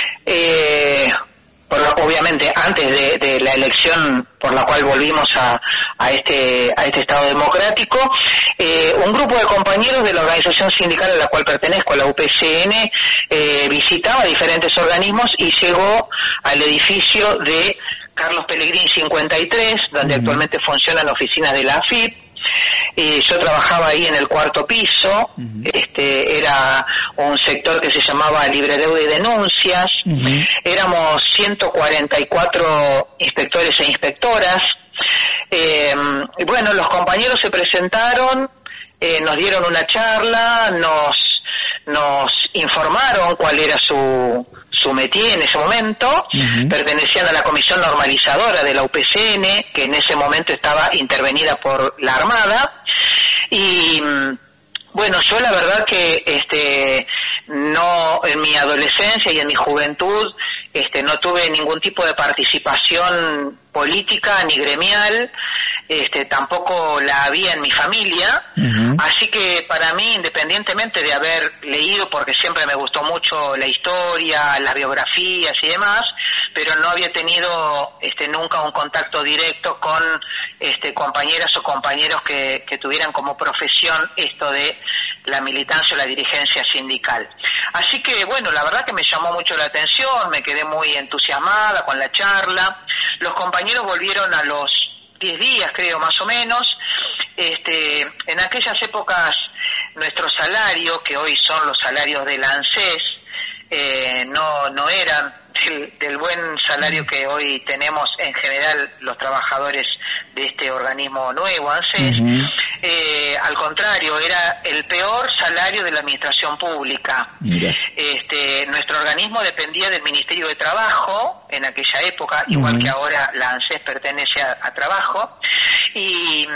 eh, por lo, obviamente antes de, de la elección por la cual volvimos a, a este a este Estado democrático, eh, un grupo de compañeros de la organización sindical a la cual pertenezco, a la U P C N, eh, visitaba diferentes organismos y llegó al edificio de Carlos Pellegrini cincuenta y tres, donde uh-huh. actualmente funcionan oficinas de la A F I P. Y yo trabajaba ahí en el cuarto piso. Uh-huh. Este era un sector que se llamaba Libre Deuda y Denuncias. Uh-huh. Éramos ciento cuarenta y cuatro inspectores e inspectoras. Eh, y bueno, los compañeros se presentaron, eh, nos dieron una charla, nos nos informaron cuál era su su métier en ese momento. Uh-huh. Pertenecían a la comisión normalizadora de la U P C N, que en ese momento estaba intervenida por la Armada, y bueno, yo la verdad que este no en mi adolescencia y en mi juventud este no tuve ningún tipo de participación política ni gremial, este tampoco la había en mi familia. Uh-huh. Así que para mí, independientemente de haber leído, porque siempre me gustó mucho la historia, las biografías y demás, pero no había tenido este nunca un contacto directo con este compañeras o compañeros que, que tuvieran como profesión esto de la militancia o la dirigencia sindical. Así que bueno, la verdad que me llamó mucho la atención, me quedé muy entusiasmada con la charla. Los compañeros volvieron a los diez días, creo, más o menos. Este, en aquellas épocas nuestro salario, que hoy son los salarios del ANSES, eh, no no eran del, del buen salario que hoy tenemos en general los trabajadores de este organismo nuevo, ANSES. Uh-huh. Eh, al contrario, era el peor salario de la administración pública. Mira. Este, nuestro organismo dependía del Ministerio de Trabajo en aquella época, uh-huh. igual que ahora la ANSES pertenece a, a Trabajo, y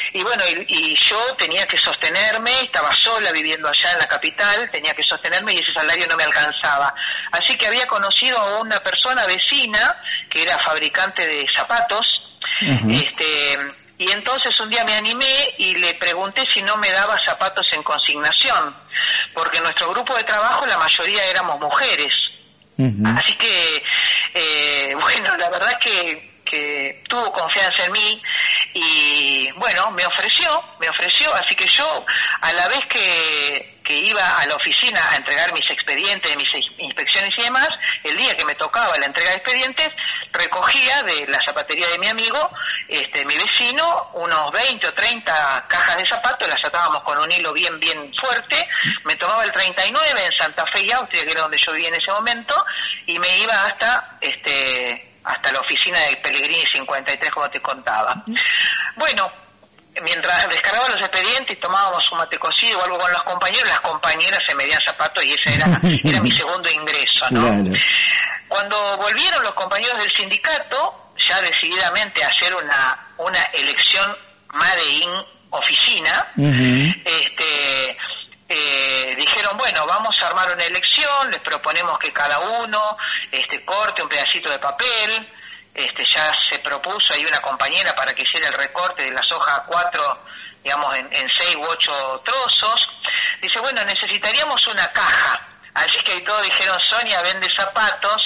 y bueno, y, y yo tenía que sostenerme, estaba sola viviendo allá en la capital, tenía que sostenerme y ese salario no me alcanzaba. Así que había conocido a una persona vecina que era fabricante de zapatos, uh-huh. este y entonces un día me animé y le pregunté si no me daba zapatos en consignación, porque en nuestro grupo de trabajo la mayoría éramos mujeres. Uh-huh. Así que, eh, bueno, la verdad que, que tuvo confianza en mí y, bueno, me ofreció, me ofreció, así que yo, a la vez que, que iba a la oficina a entregar mis expedientes, mis inspecciones y demás, el día que me tocaba la entrega de expedientes, recogía de la zapatería de mi amigo, este, mi vecino, unos veinte o treinta cajas de zapatos, las atábamos con un hilo bien, bien fuerte, me tomaba el treinta y nueve en Santa Fe y Austria, que era donde yo vivía en ese momento, y me iba hasta, este, hasta la oficina de Pellegrini cincuenta y tres, como te contaba. Bueno, mientras descargaba los expedientes y tomábamos un mate cocido o algo con los compañeros, las compañeras se medían zapatos y ese era, era mi segundo ingreso, ¿no? Claro. Cuando volvieron los compañeros del sindicato, ya decididamente a hacer una, una elección Made in oficina, uh-huh. este, eh, dijeron, bueno, vamos a armar una elección, les proponemos que cada uno este, corte un pedacito de papel. Este, ya se propuso ahí una compañera para que hiciera el recorte de las hojas a cuatro, digamos, en, en seis u ocho trozos. Dice, bueno, necesitaríamos una caja. Así que ahí todos dijeron, Sonia vende zapatos.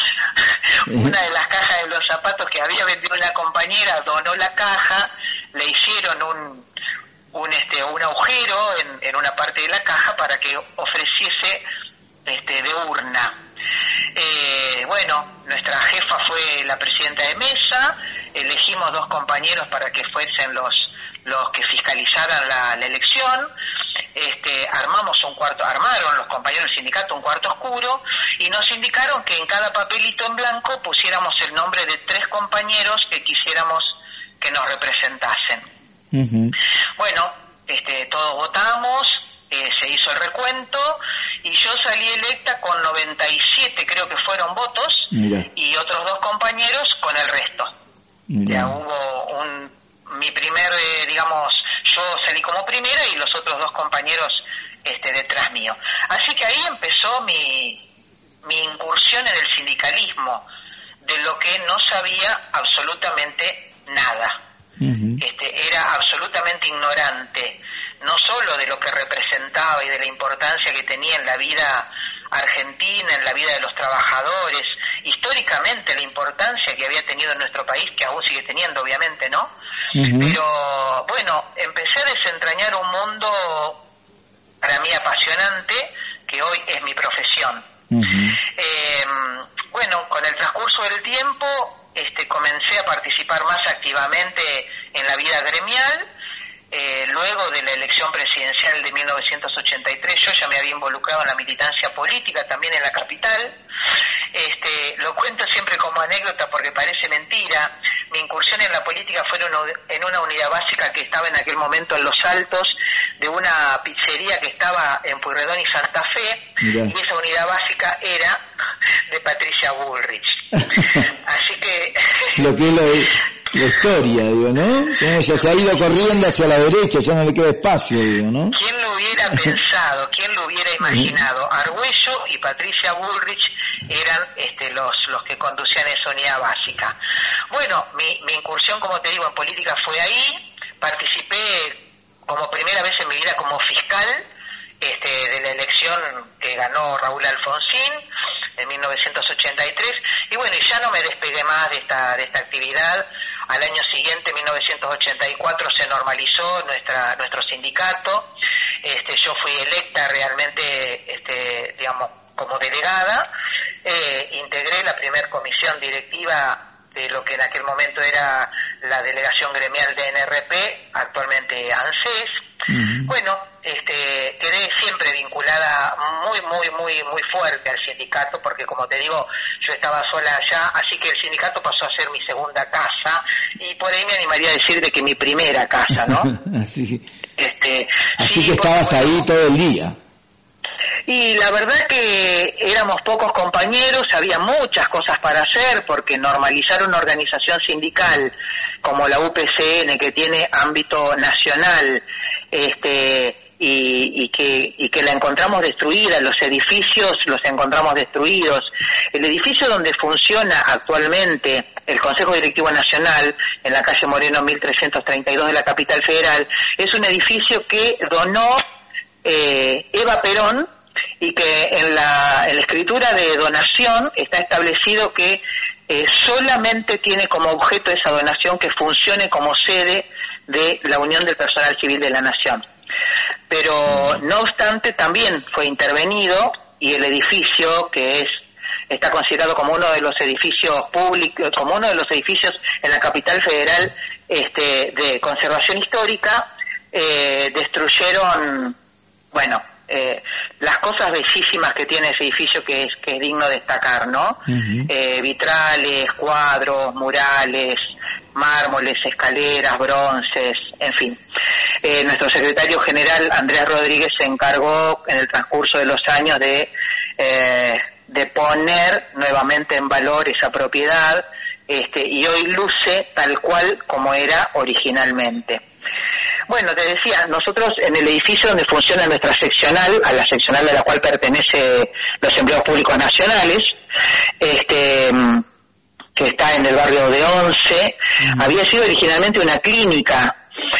Una de las cajas de los zapatos que había vendido una compañera donó la caja, le hicieron un, un, este, un agujero en, en una parte de la caja para que ofreciese este, de urna. Eh, bueno, nuestra jefa fue la presidenta de mesa, elegimos dos compañeros para que fuesen los los que fiscalizaran la, la elección, este, armamos un cuarto, armaron los compañeros del sindicato un cuarto oscuro y nos indicaron que en cada papelito en blanco pusiéramos el nombre de tres compañeros que quisiéramos que nos representasen. Uh-huh. Bueno, este, todos votamos. Eh, se hizo el recuento y yo salí electa con noventa y siete, creo que fueron votos. Mira. Y otros dos compañeros con el resto. Mira. Ya hubo un, mi primer, eh, digamos, yo salí como primera y los otros dos compañeros este, detrás mío. Así que ahí empezó mi, mi incursión en el sindicalismo, de lo que no sabía absolutamente nada. Uh-huh. Este, era absolutamente ignorante, no solo de lo que representaba y de la importancia que tenía en la vida argentina, en la vida de los trabajadores, históricamente la importancia que había tenido en nuestro país, que aún sigue teniendo obviamente, ¿no? Uh-huh. Pero bueno, empecé a desentrañar un mundo para mí apasionante, que hoy es mi profesión. Uh-huh. Eh, bueno, con el transcurso del tiempo este, comencé a participar más activamente en la vida gremial. Eh, luego de la elección presidencial de mil novecientos ochenta y tres yo ya me había involucrado en la militancia política también en la capital. Este, lo cuento siempre como anécdota porque parece mentira. Mi incursión en la política fue en una, en una unidad básica que estaba en aquel momento en Los Altos, de una pizzería que estaba en Pueyrredón y Santa Fe. Mirá. Y esa unidad básica era de Patricia Bullrich. Así que lo que es la, la historia, digo, ¿no? Como ella se ha ido corriendo hacia la derecha, ya no le queda espacio, digo, ¿no? ¿Quién lo hubiera pensado? ¿Quién lo hubiera imaginado? Argüello y Patricia Bullrich eran este, los los que conducían esa unidad básica. Bueno, mi, mi incursión, como te digo, en política fue ahí. Participé como primera vez en mi vida como fiscal este, de la elección que ganó Raúl Alfonsín en mil novecientos ochenta y tres, y bueno, y ya no me despegué más de esta de esta actividad. Al año siguiente, mil novecientos ochenta y cuatro, se normalizó nuestra nuestro sindicato. Este, yo fui electa realmente, este, digamos, como delegada. Eh, integré la primer comisión directiva de lo que en aquel momento era la delegación gremial de N R P, actualmente ANSES. Uh-huh. Bueno, este, quedé siempre vinculada muy, muy, muy, muy fuerte al sindicato, porque como te digo, yo estaba sola allá, así que el sindicato pasó a ser mi segunda casa, y por ahí me animaría a decir de que mi primera casa, ¿no? así este, así sí, que estabas porque, ahí todo el día. Y la verdad que éramos pocos compañeros, había muchas cosas para hacer, porque normalizar una organización sindical como la U P C N, que tiene ámbito nacional, este y, y que y que la encontramos destruida, los edificios los encontramos destruidos. El edificio donde funciona actualmente el Consejo Directivo Nacional, en la calle Moreno mil trescientos treinta y dos de la capital federal, es un edificio que donó eh, Eva Perón, y que en la, en la escritura de donación está establecido que eh, solamente tiene como objeto esa donación que funcione como sede de la Unión del Personal Civil de la Nación. Pero no obstante también fue intervenido, y el edificio, que es está considerado como uno de los edificios públicos, como uno de los edificios en la capital federal este, de conservación histórica, eh, destruyeron, bueno, eh, las cosas bellísimas que tiene ese edificio, que es que es digno de destacar, ¿no? Uh-huh. Eh, vitrales, cuadros, murales, mármoles, escaleras, bronces, en fin. Eh, nuestro secretario general, Andrés Rodríguez, se encargó en el transcurso de los años de eh, de poner nuevamente en valor esa propiedad, este, y hoy luce tal cual como era originalmente. Bueno, te decía, nosotros en el edificio donde funciona nuestra seccional, a la seccional de la cual pertenece los empleados públicos nacionales, este que está en el barrio de Once, mm. había sido originalmente una clínica,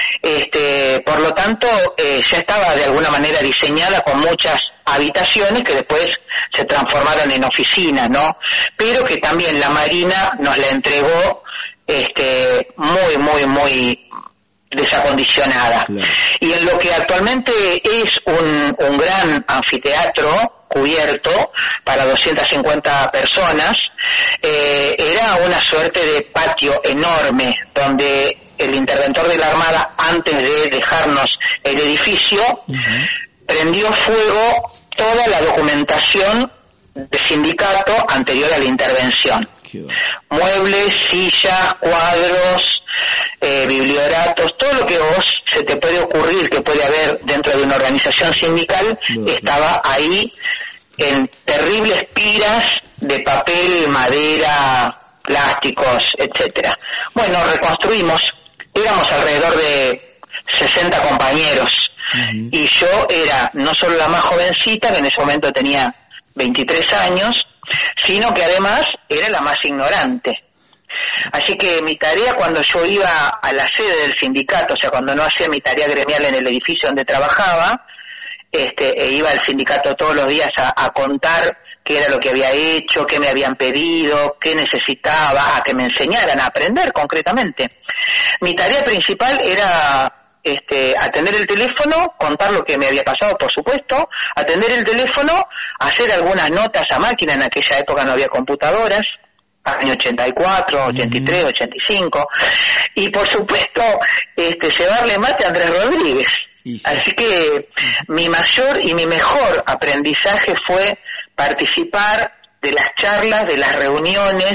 este, por lo tanto eh, ya estaba de alguna manera diseñada con muchas habitaciones que después se transformaron en oficinas, ¿no? Pero que también la Marina nos la entregó este, muy, muy, muy desacondicionada. Claro. Y en lo que actualmente es un, un gran anfiteatro cubierto para doscientas cincuenta personas, eh, era una suerte de patio enorme donde el interventor de la Armada, antes de dejarnos el edificio, uh-huh. prendió fuego toda la documentación del sindicato anterior a la intervención. Muebles, sillas, cuadros, eh, biblioratos, todo lo que vos se te puede ocurrir que puede haber dentro de una organización sindical, no, estaba ahí en terribles piras de papel, madera, plásticos, etcétera. Bueno, reconstruimos, éramos alrededor de sesenta compañeros, uh-huh. y yo era no solo la más jovencita, que en ese momento tenía veintitrés años, sino que además era la más ignorante. Así que mi tarea, cuando yo iba a la sede del sindicato, o sea, cuando no hacía mi tarea gremial en el edificio donde trabajaba, este, e iba al sindicato todos los días a, a contar qué era lo que había hecho, qué me habían pedido, qué necesitaba, a que me enseñaran a aprender concretamente. Mi tarea principal era este, atender el teléfono, contar lo que me había pasado, por supuesto, atender el teléfono, hacer algunas notas a máquina. En aquella época no había computadoras, año ochenta y cuatro, ochenta y tres, ochenta y cinco, y por supuesto este, llevarle mate a Andrés Rodríguez. Sí. Así que mi mayor y mi mejor aprendizaje fue participar de las charlas, de las reuniones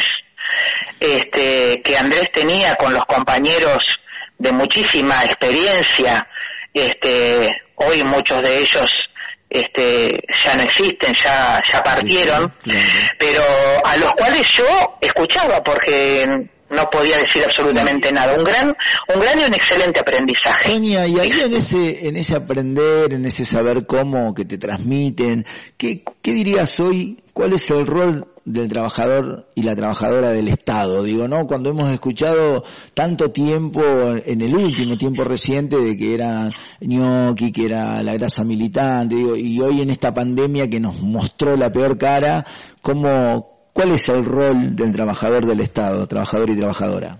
este, que Andrés tenía con los compañeros de muchísima experiencia. Este, hoy muchos de ellos este, ya no existen, ya, ya partieron, sí, claro. Pero a los cuales yo escuchaba porque no podía decir absolutamente nada. Un gran, un gran y un excelente aprendizaje. Sonia, y ahí en ese, en ese aprender, en ese saber cómo que te transmiten, ¿qué, qué dirías hoy? ¿Cuál es el rol del trabajador y la trabajadora del Estado? Digo, ¿no? Cuando hemos escuchado tanto tiempo, en el último tiempo reciente, de que era ñoqui, que era la grasa militante, digo, y hoy en esta pandemia que nos mostró la peor cara, ¿cómo, cuál es el rol del trabajador del Estado, trabajador y trabajadora?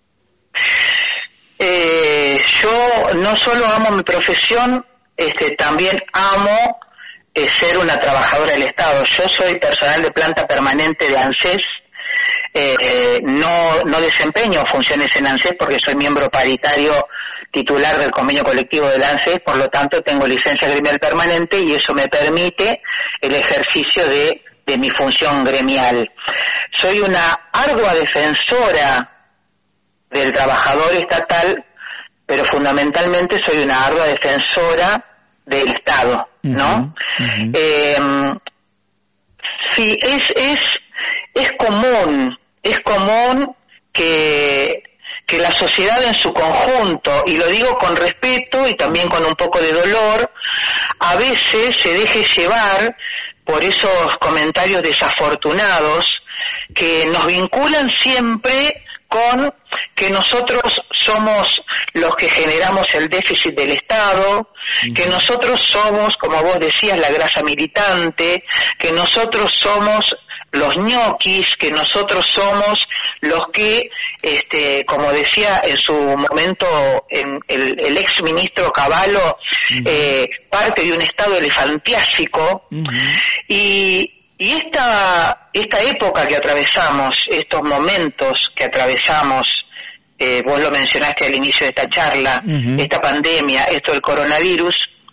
Eh, yo no solo amo mi profesión, este, también amo eh, ser una trabajadora del Estado. Yo soy personal de planta permanente de ANSES, eh, no, no desempeño funciones en ANSES porque soy miembro paritario titular del convenio colectivo del ANSES, por lo tanto tengo licencia gremial permanente y eso me permite el ejercicio de de mi función gremial. Soy una ardua defensora del trabajador estatal, pero fundamentalmente soy una ardua defensora del Estado, ¿no? Uh-huh, uh-huh. Eh, sí, es, es, es común, es común que, que la sociedad en su conjunto, y lo digo con respeto y también con un poco de dolor, a veces se deje llevar por esos comentarios desafortunados que nos vinculan siempre con que nosotros somos los que generamos el déficit del Estado, que nosotros somos, como vos decías, la grasa militante, que nosotros somos los ñoquis, que nosotros somos los que, este, como decía en su momento en el, el ex ministro Cavallo, uh-huh. eh, parte de un estado elefantiásico, uh-huh. y Y esta esta época que atravesamos, estos momentos que atravesamos, eh, vos lo mencionaste al inicio de esta charla, uh-huh. esta pandemia, esto del coronavirus,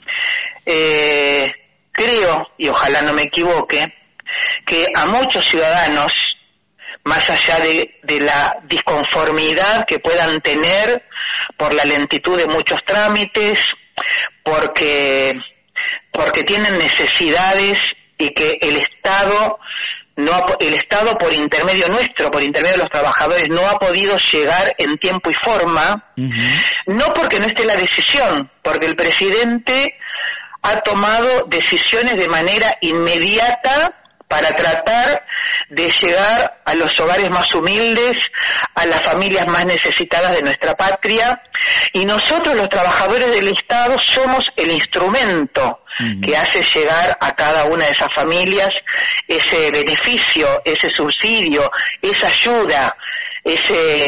eh, creo, y ojalá no me equivoque, que a muchos ciudadanos, más allá de, de la disconformidad que puedan tener por la lentitud de muchos trámites, porque porque tienen necesidades y que el Estado no ha, el Estado por intermedio nuestro, por intermedio de los trabajadores, no ha podido llegar en tiempo y forma, uh-huh. no porque no esté la decisión, porque el presidente ha tomado decisiones de manera inmediata para tratar de llegar a los hogares más humildes, a las familias más necesitadas de nuestra patria, y nosotros los trabajadores del Estado somos el instrumento uh-huh. que hace llegar a cada una de esas familias ese beneficio, ese subsidio, esa ayuda, ese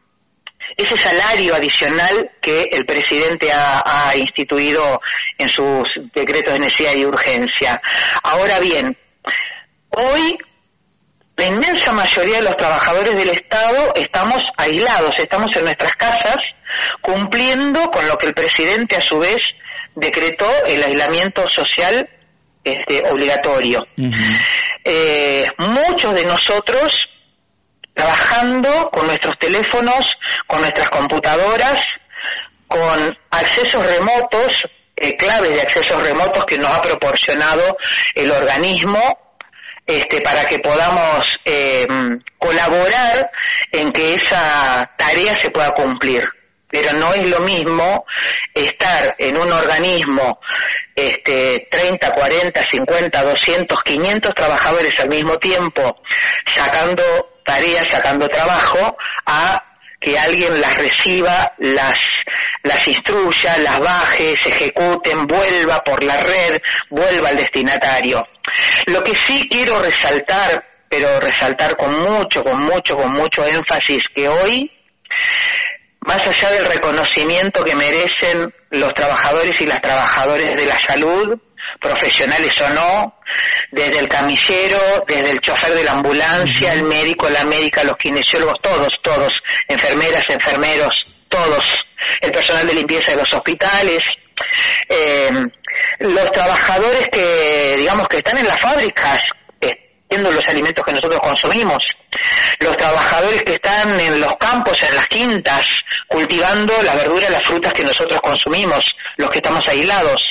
ese salario adicional que el presidente ha, ha instituido en sus decretos de necesidad y urgencia. Ahora bien, hoy la inmensa mayoría de los trabajadores del Estado estamos aislados, estamos en nuestras casas cumpliendo con lo que el presidente a su vez decretó, el aislamiento social este, obligatorio. Uh-huh. Eh, muchos de nosotros trabajando con nuestros teléfonos, con nuestras computadoras, con accesos remotos, eh, claves de accesos remotos que nos ha proporcionado el organismo, Este, para que podamos eh, colaborar en que esa tarea se pueda cumplir. Pero no es lo mismo estar en un organismo este, treinta, cuarenta, cincuenta, doscientos, quinientos trabajadores al mismo tiempo, sacando tareas, sacando trabajo, a que alguien las reciba, las las instruya, las baje, se ejecuten, vuelva por la red, vuelva al destinatario. Lo que sí quiero resaltar, pero resaltar con mucho, con mucho, con mucho énfasis, que hoy, más allá del reconocimiento que merecen los trabajadores y las trabajadoras de la salud, profesionales o no, desde el camillero, desde el chofer de la ambulancia, el médico, la médica, los kinesiólogos, todos, todos, enfermeras, enfermeros, todos, el personal de limpieza de los hospitales, eh, los trabajadores que, digamos, que están en las fábricas, haciendo los alimentos que nosotros consumimos, los trabajadores que están en los campos, en las quintas, cultivando las verduras, las frutas que nosotros consumimos, los que estamos aislados.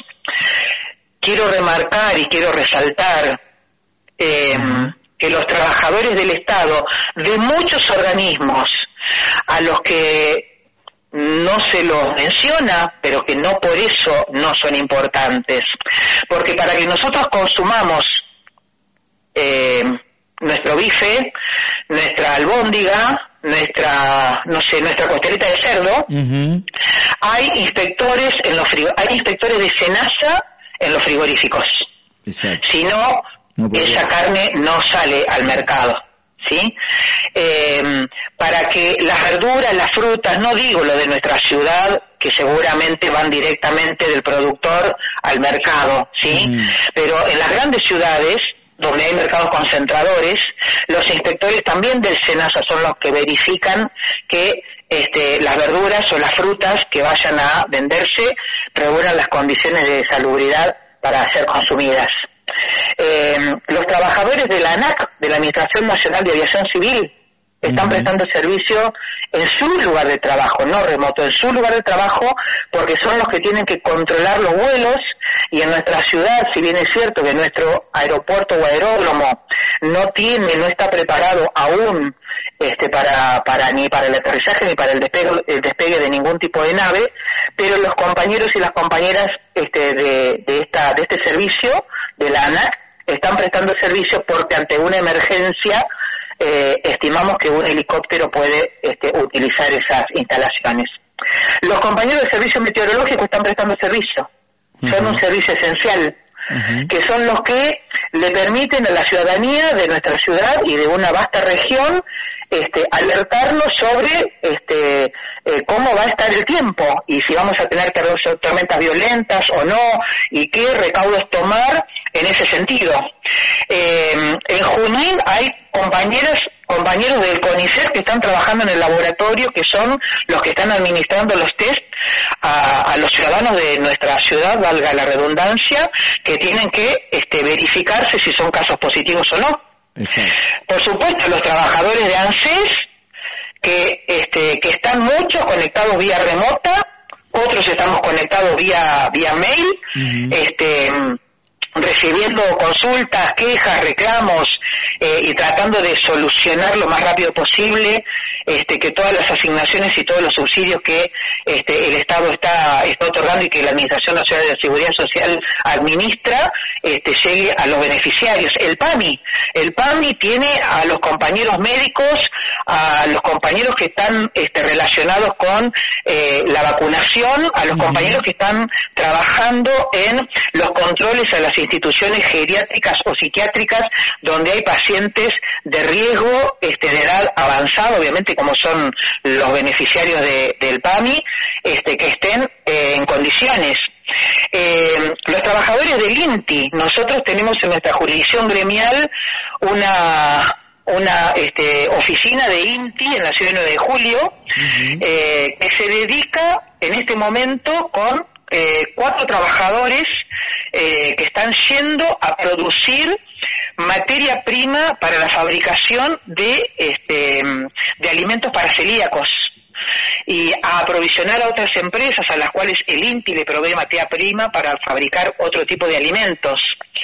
Quiero remarcar y quiero resaltar eh, que los trabajadores del Estado, de muchos organismos a los que no se los menciona, pero que no por eso no son importantes, porque para que nosotros consumamos eh, nuestro bife, nuestra albóndiga, nuestra, no sé, nuestra costeleta de cerdo, uh-huh. hay inspectores en los frigo- hay inspectores de SENASA en los frigoríficos. Exacto. Si no, no esa carne no sale al mercado, ¿sí? Eh, para que las verduras, las frutas, no digo lo de nuestra ciudad, que seguramente van directamente del productor al mercado, ¿sí? Mm. Pero en las grandes ciudades, donde hay mercados concentradores, los inspectores también del SENASA son los que verifican que este, las verduras o las frutas que vayan a venderse reúnan las condiciones de salubridad para ser consumidas. Eh, los trabajadores de la ANAC, de la Administración Nacional de Aviación Civil, están uh-huh. prestando servicio en su lugar de trabajo, no remoto, en su lugar de trabajo, porque son los que tienen que controlar los vuelos, y en nuestra ciudad, si bien es cierto que nuestro aeropuerto o aeródromo no tiene, no está preparado aún este, para, para ni para el aterrizaje ni para el despegue, el despegue de ningún tipo de nave, pero los compañeros y las compañeras este, de, de, esta, de este servicio, de la ANAC, están prestando el servicio porque ante una emergencia eh, estimamos que un helicóptero puede este, utilizar esas instalaciones. Los compañeros del servicio meteorológico están prestando servicio, son uh-huh. un servicio esencial, uh-huh. que son los que le permiten a la ciudadanía de nuestra ciudad y de una vasta región este, alertarnos sobre este, eh, cómo va a estar el tiempo y si vamos a tener tormentas violentas o no y qué recaudos tomar en ese sentido. Eh, en Junín hay compañeras compañeros del CONICET que están trabajando en el laboratorio, que son los que están administrando los test a, a los ciudadanos de nuestra ciudad, valga la redundancia, que tienen que este, verificarse si son casos positivos o no. Exacto. Por supuesto, los trabajadores de ANSES, que, este, que están muchos conectados vía remota, otros estamos conectados vía, vía mail, uh-huh. este... recibiendo consultas, quejas, reclamos eh, y tratando de solucionar lo más rápido posible este, que todas las asignaciones y todos los subsidios que este, el Estado está, está otorgando y que la Administración Nacional de la Seguridad Social administra este, llegue a los beneficiarios. El PAMI, el PAMI tiene a los compañeros médicos, a los compañeros que están este, relacionados con eh, la vacunación, a los compañeros que están trabajando en los controles a las instituciones geriátricas o psiquiátricas donde hay pacientes de riesgo este, de edad avanzada, obviamente como son los beneficiarios de, del PAMI, este, que estén eh, en condiciones. Eh, los trabajadores del INTI, nosotros tenemos en nuestra jurisdicción gremial una una este, oficina de INTI en la ciudad de nueve de julio, uh-huh. eh, que se dedica en este momento con eh, cuatro trabajadores eh, que están yendo a producir materia prima para la fabricación de este de alimentos para celíacos y a aprovisionar a otras empresas a las cuales el INTI le provee materia prima para fabricar otro tipo de alimentos.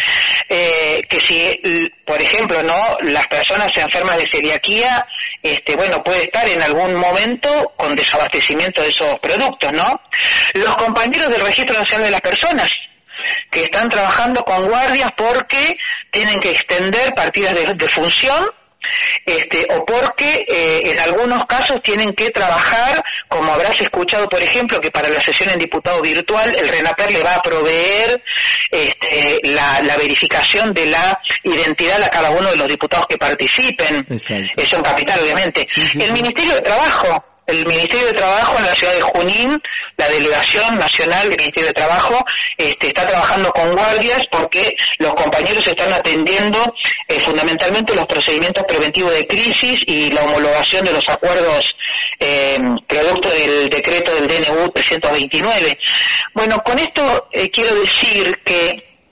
Eh, que si, por ejemplo, no las personas enfermas de celiaquía, este, bueno, puede estar en algún momento con desabastecimiento de esos productos, ¿no? Los compañeros del Registro Nacional de las Personas, que están trabajando con guardias porque tienen que extender partidas de, de función, este, o porque eh, en algunos casos tienen que trabajar, como habrás escuchado, por ejemplo, que para la sesión en diputado virtual el RENAPER le va a proveer este, la, la verificación de la identidad a cada uno de los diputados que participen. Exacto. Eso en capital, obviamente. Sí, sí, el sí. Ministerio de Trabajo, el Ministerio de Trabajo en la ciudad de Junín, la Delegación Nacional del Ministerio de Trabajo, este, está trabajando con guardias porque los compañeros están atendiendo eh, fundamentalmente los procedimientos preventivos de crisis y la homologación de los acuerdos eh, producto del decreto del D N U trescientos veintinueve. Bueno, con esto eh, quiero decir que,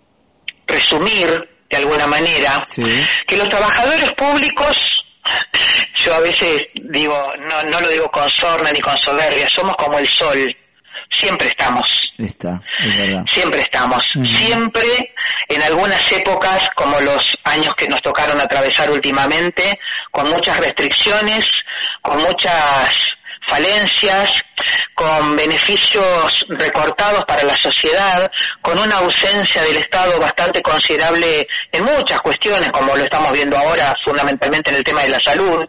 resumir de alguna manera, sí. que los trabajadores públicos, yo a veces digo, no, no lo digo con sorna ni con soberbia, somos como el sol, siempre estamos. Está, es verdad. Siempre estamos, uh-huh. siempre en algunas épocas, como los años que nos tocaron atravesar últimamente, con muchas restricciones, con muchas falencias, con beneficios recortados para la sociedad, con una ausencia del Estado bastante considerable en muchas cuestiones, como lo estamos viendo ahora fundamentalmente en el tema de la salud,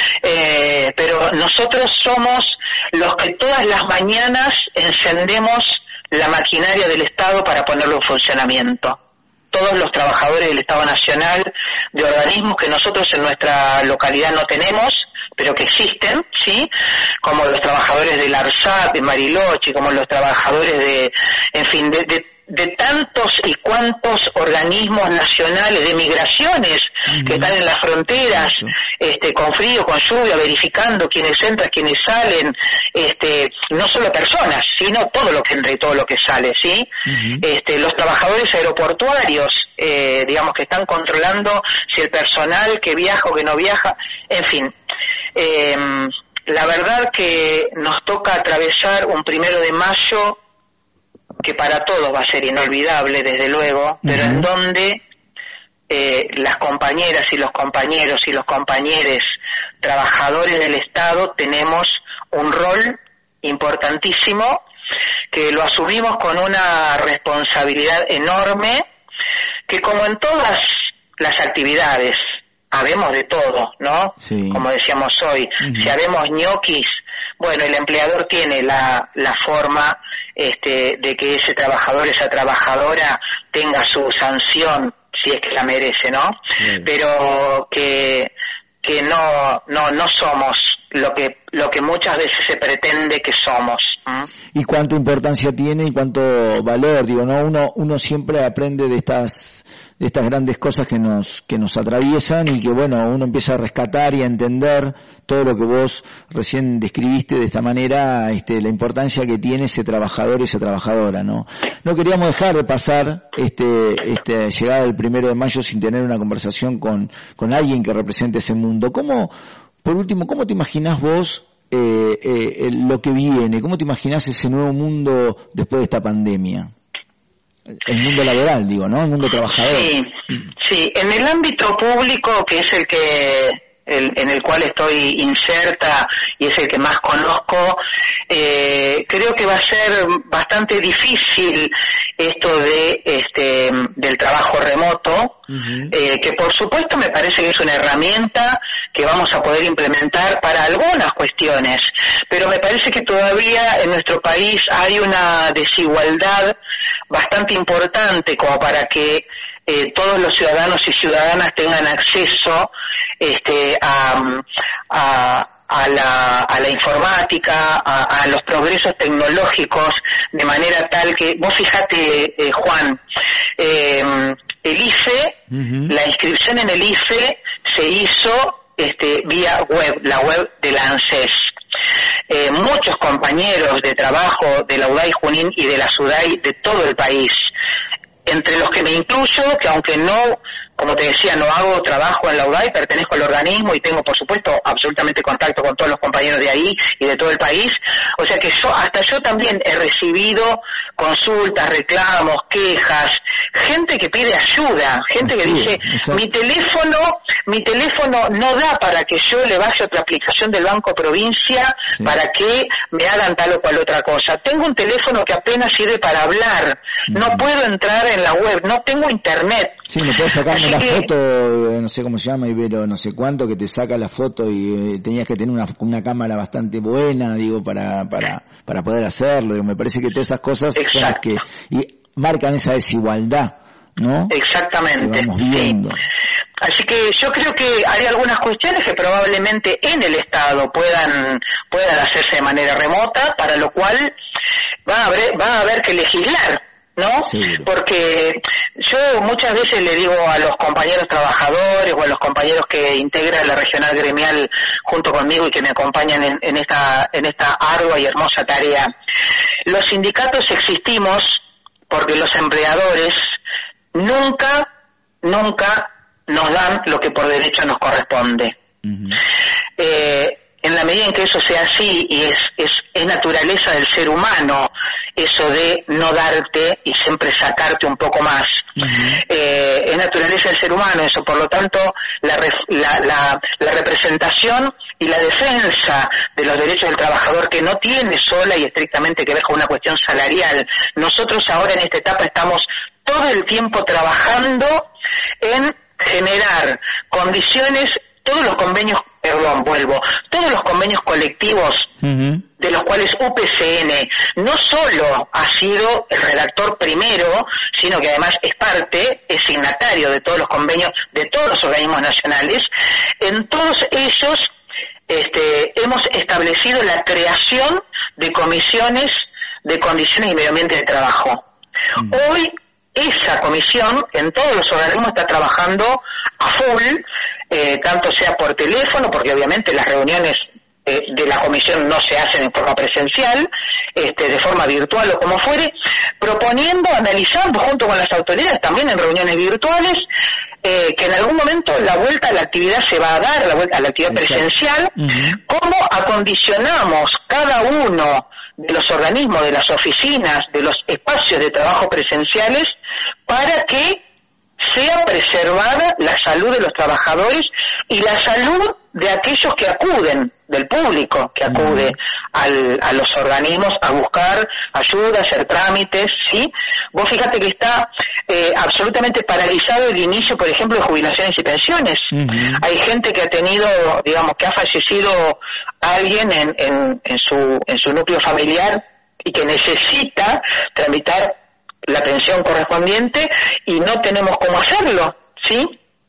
eh, pero nosotros somos los que todas las mañanas encendemos la maquinaria del Estado para ponerlo en funcionamiento. Todos los trabajadores del Estado Nacional, de organismos que nosotros en nuestra localidad no tenemos, pero que existen, ¿sí? Como los trabajadores del ARSAT, de Bariloche, como los trabajadores de, en fin, de, de, de tantos y cuantos organismos nacionales de migraciones uh-huh. que están en las fronteras, uh-huh. este, con frío, con lluvia, verificando quiénes entran, quiénes salen, este, no solo personas, sino todo lo que entra y todo lo que sale, ¿sí? Uh-huh. Este, los trabajadores aeroportuarios, eh, digamos que están controlando si el personal que viaja o que no viaja, en fin. Eh, la verdad que nos toca atravesar un primero de mayo que para todos va a ser inolvidable, desde luego, pero uh-huh. en donde eh, las compañeras y los compañeros y los compañeros trabajadores del Estado tenemos un rol importantísimo que lo asumimos con una responsabilidad enorme, que como en todas las actividades habemos de todo, ¿no? Sí. Como decíamos hoy, uh-huh. si habemos ñoquis, bueno, el empleador tiene la, la forma este, de que ese trabajador, esa trabajadora tenga su sanción, si es que la merece, ¿no? Sí. Pero que que no no no somos lo que lo que muchas veces se pretende que somos. ¿Mm? Y cuánta importancia tiene y cuánto valor, digo, no, uno uno siempre aprende de estas de estas grandes cosas que nos que nos atraviesan y que bueno, uno empieza a rescatar y a entender todo lo que vos recién describiste de esta manera, este, la importancia que tiene ese trabajador y esa trabajadora, ¿no? No queríamos dejar de pasar este este llegada del primero de mayo sin tener una conversación con con alguien que represente ese mundo. ¿Cómo, por último, cómo te imaginás vos eh, eh, lo que viene? ¿Cómo te imaginás ese nuevo mundo después de esta pandemia? El mundo laboral, digo, ¿no? El mundo trabajador. Sí, sí. En el ámbito público, que es el que el, en el cual estoy inserta y es el que más conozco, eh, creo que va a ser bastante difícil esto de este del trabajo remoto, uh-huh. eh, que por supuesto me parece que es una herramienta que vamos a poder implementar para algunas cuestiones, pero me parece que todavía en nuestro país hay una desigualdad bastante importante como para que eh, todos los ciudadanos y ciudadanas tengan acceso este, a, a a la, a la informática, a, a los progresos tecnológicos, de manera tal que, vos fijate, eh, Juan, eh, el I F E, uh-huh. la inscripción en el I F E se hizo este, vía web, la web de la ANSES. Eh, muchos compañeros de trabajo de la U D A I Junín y de la SUDAI de todo el país, entre los que me incluyo, que aunque no, como te decía, no hago trabajo en la U D A I, pertenezco al organismo y tengo, por supuesto, absolutamente contacto con todos los compañeros de ahí y de todo el país. O sea que yo, hasta yo también he recibido consultas, reclamos, quejas, gente que pide ayuda, gente que dice, mi teléfono, mi teléfono no da para que yo le baje otra aplicación del Banco Provincia sí. para que me hagan tal o cual otra cosa. Tengo un teléfono que apenas sirve para hablar, no uh-huh. puedo entrar en la web, no tengo internet. Sí, me puedes sacarme la que... foto, no sé cómo se llama, Ibero, no sé cuánto, que te saca la foto y eh, tenías que tener una, una cámara bastante buena, digo, para para para poder hacerlo. Digo, me parece que todas esas cosas son las que y marcan esa desigualdad, ¿no? Exactamente. Que vamos viendo. Sí. Así que yo creo que hay algunas cuestiones que probablemente en el Estado puedan puedan hacerse de manera remota, para lo cual va a haber, va a haber que legislar, ¿no? Sí. Porque yo muchas veces le digo a los compañeros trabajadores o a los compañeros que integran la regional gremial junto conmigo y que me acompañan en, en esta en esta ardua y hermosa tarea, los sindicatos existimos porque los empleadores nunca, nunca nos dan lo que por derecho nos corresponde. Uh-huh. Eh, en la medida en que eso sea así, y es, es, es naturaleza del ser humano, eso de no darte y siempre sacarte un poco más, uh-huh. eh, es naturaleza del ser humano eso, por lo tanto, la, la, la, la representación y la defensa de los derechos del trabajador, que no tiene sola y estrictamente que ver con una cuestión salarial. Nosotros ahora en esta etapa estamos todo el tiempo trabajando en generar condiciones, todos los convenios, perdón, vuelvo, todos los convenios colectivos uh-huh. de los cuales U P C N no solo ha sido el redactor primero, sino que además es parte, es signatario de todos los convenios de todos los organismos nacionales. En todos ellos este, hemos establecido la creación de comisiones de condiciones y medio ambiente de trabajo. Uh-huh. Hoy esa comisión en todos los organismos está trabajando a full, eh, tanto sea por teléfono, porque obviamente las reuniones eh, de la comisión no se hacen en forma presencial, este, de forma virtual o como fuere, proponiendo, analizando junto con las autoridades, también en reuniones virtuales, eh, que en algún momento la vuelta a la actividad se va a dar, la vuelta a la actividad presencial, uh-huh. cómo acondicionamos cada uno de los organismos, de las oficinas, de los espacios de trabajo presenciales, para que sea preservar la salud de los trabajadores y la salud de aquellos que acuden, del público que acude al, a los organismos a buscar ayuda, hacer trámites, ¿sí? Vos fíjate que está eh, absolutamente paralizado el inicio, por ejemplo, de jubilaciones y pensiones. Uh-huh. Hay gente que ha tenido, digamos, que ha fallecido alguien en, en, en su en su núcleo familiar y que necesita tramitar la pensión correspondiente y no tenemos cómo hacerlo, ¿sí?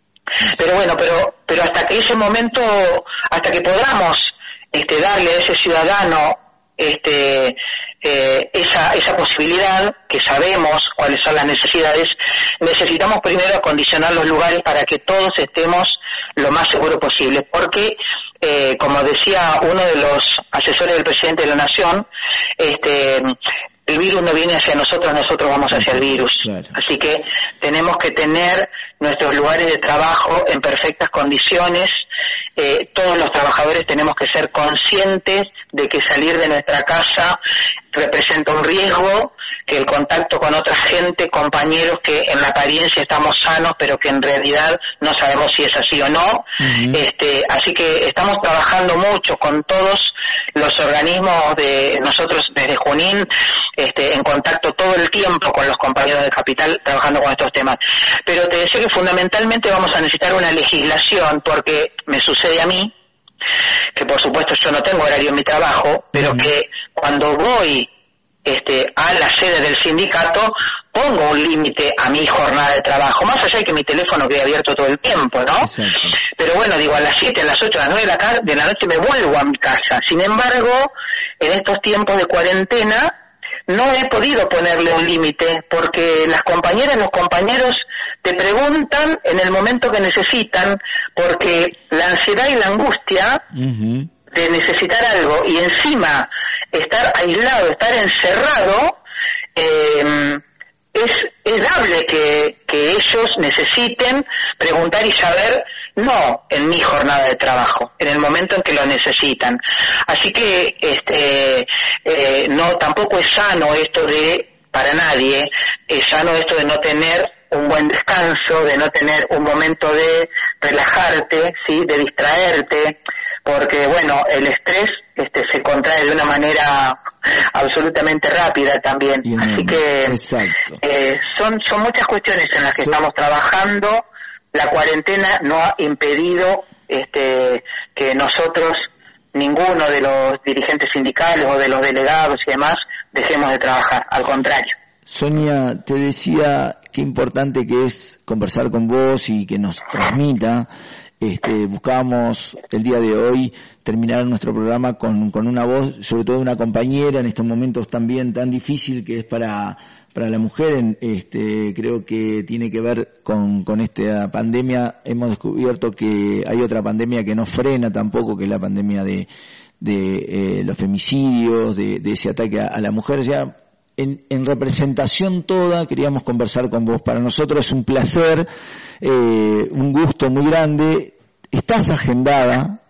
Pero bueno, pero pero hasta que ese momento, hasta que podamos este darle a ese ciudadano este eh, esa esa posibilidad, que sabemos cuáles son las necesidades, necesitamos primero acondicionar los lugares para que todos estemos lo más seguro posible, porque eh, como decía uno de los asesores del presidente de la Nación, este el virus no viene hacia nosotros, nosotros vamos hacia el virus. Claro. Así que tenemos que tener nuestros lugares de trabajo en perfectas condiciones. Eh, todos los trabajadores tenemos que ser conscientes de que salir de nuestra casa representa un riesgo, que el contacto con otra gente, compañeros que en la apariencia estamos sanos, pero que en realidad no sabemos si es así o no. Uh-huh. Este, así que estamos trabajando mucho con todos los organismos de nosotros desde Junín, este, en contacto todo el tiempo con los compañeros de Capital, trabajando con estos temas. Pero te decía que fundamentalmente vamos a necesitar una legislación, porque me sucede a mí, que por supuesto yo no tengo horario en mi trabajo, pero uh-huh. que cuando voy este a la sede del sindicato pongo un límite a mi jornada de trabajo, más allá de que mi teléfono quede abierto todo el tiempo, ¿no? Exacto. Pero bueno, digo, a las siete, a las ocho, a las nueve de la, car- de la noche me vuelvo a mi casa. Sin embargo, en estos tiempos de cuarentena no he podido ponerle un límite, porque las compañeras, los compañeros te preguntan en el momento que necesitan, porque la ansiedad y la angustia uh-huh. de necesitar algo y encima estar aislado, estar encerrado, eh, es, es dable que, que ellos necesiten preguntar y saber, no en mi jornada de trabajo, en el momento en que lo necesitan. Así que este eh, no tampoco es sano esto de, para nadie, es sano esto de no tener un buen descanso, de no tener un momento de relajarte, sí, de distraerte, porque bueno, el estrés este se contrae de una manera absolutamente rápida también. Bien, así que eh, son son muchas cuestiones en las que sí. estamos trabajando. La cuarentena no ha impedido este que nosotros, ninguno de los dirigentes sindicales o de los delegados y demás, dejemos de trabajar, al contrario. Sonia, te decía qué importante que es conversar con vos y que nos transmita. Este, buscábamos el día de hoy terminar nuestro programa con, con una voz, sobre todo una compañera en estos momentos también tan difícil que es para para la mujer. Este, creo que tiene que ver con, con esta pandemia. Hemos descubierto que hay otra pandemia que no frena tampoco, que es la pandemia de, de eh, los femicidios, de, de ese ataque a, a la mujer. Ya en, en representación toda queríamos conversar con vos. Para nosotros es un placer, eh, un gusto muy grande. Estás agendada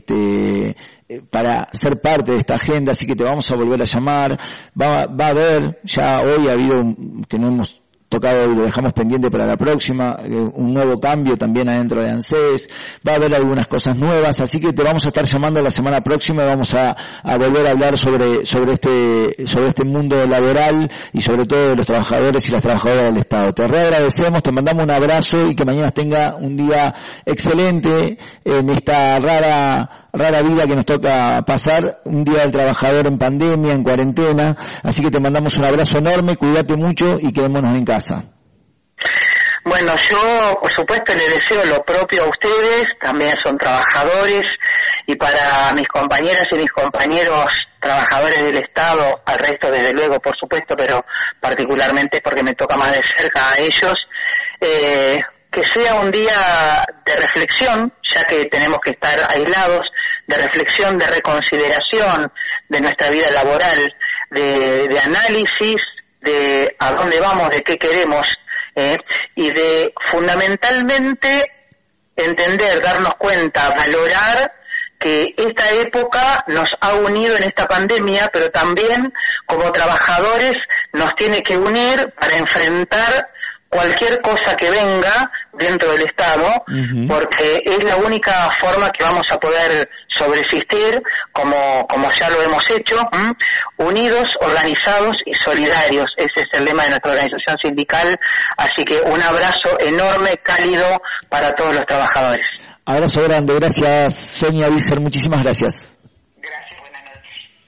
este para ser parte de esta agenda, así que te vamos a volver a llamar. Va, va a haber, ya hoy ha habido, un, que no hemos tocado y lo dejamos pendiente para la próxima, un nuevo cambio también adentro de ANSES, va a haber algunas cosas nuevas, así que te vamos a estar llamando la semana próxima y vamos a, a volver a hablar sobre, sobre este, sobre este mundo laboral y sobre todo de los trabajadores y las trabajadoras del Estado. Te reagradecemos, te mandamos un abrazo y que mañana tenga un día excelente en esta rara rara vida que nos toca pasar, un día del trabajador en pandemia, en cuarentena, así que te mandamos un abrazo enorme, cuídate mucho y quedémonos en casa. Bueno, yo por supuesto le deseo lo propio a ustedes, también son trabajadores, y para mis compañeras y mis compañeros trabajadores del Estado, al resto desde luego por supuesto, pero particularmente porque me toca más de cerca a ellos, eh, que sea un día de reflexión, ya que tenemos que estar aislados, de reflexión, de reconsideración de nuestra vida laboral, de, de análisis de a dónde vamos, de qué queremos, eh, y de fundamentalmente entender, darnos cuenta, valorar que esta época nos ha unido en esta pandemia, pero también como trabajadores nos tiene que unir para enfrentar cualquier cosa que venga dentro del Estado, uh-huh. porque es la única forma que vamos a poder sobreexistir, como, como ya lo hemos hecho, ¿m? unidos, organizados y solidarios. Ese es el lema de nuestra organización sindical, así que un abrazo enorme, cálido para todos los trabajadores. Abrazo grande, gracias Sonia Visser, muchísimas gracias. Gracias, buenas noches.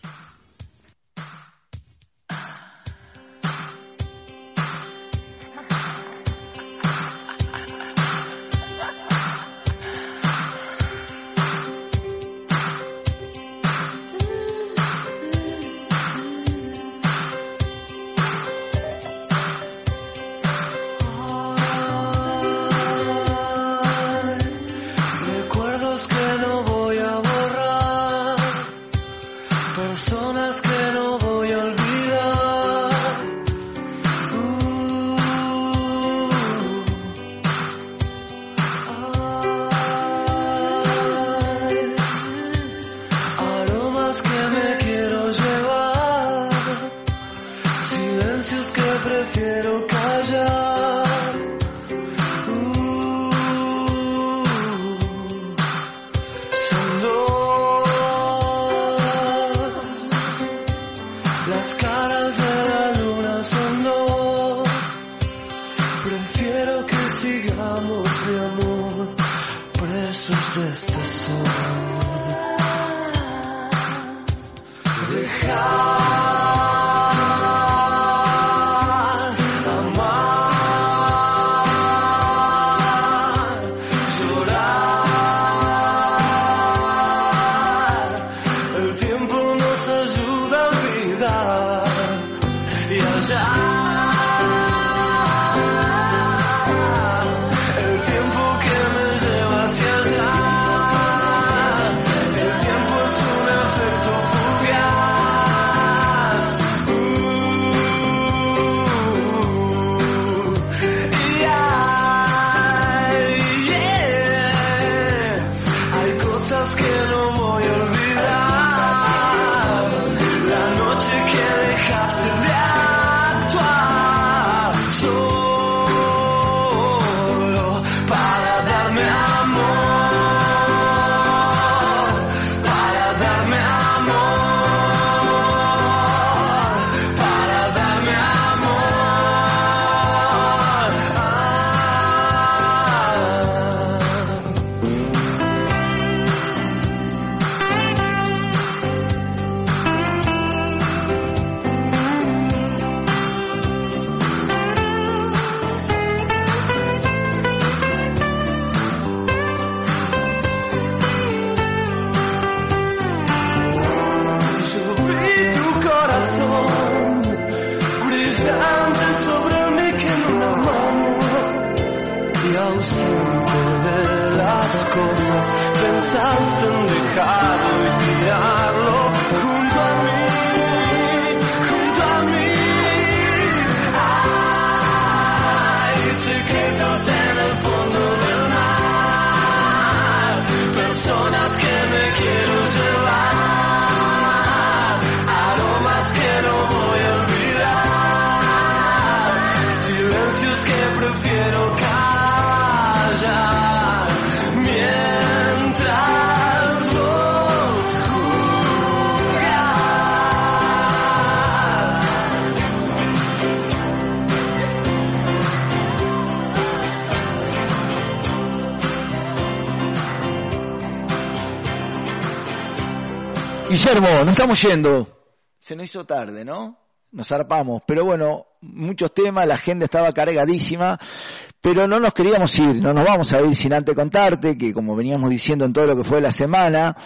Guillermo, nos estamos yendo. Se nos hizo tarde, ¿no? Nos zarpamos. Pero bueno, muchos temas, la agenda estaba cargadísima, pero no nos queríamos ir, no nos vamos a ir sin antes contarte que, como veníamos diciendo en todo lo que fue la semana,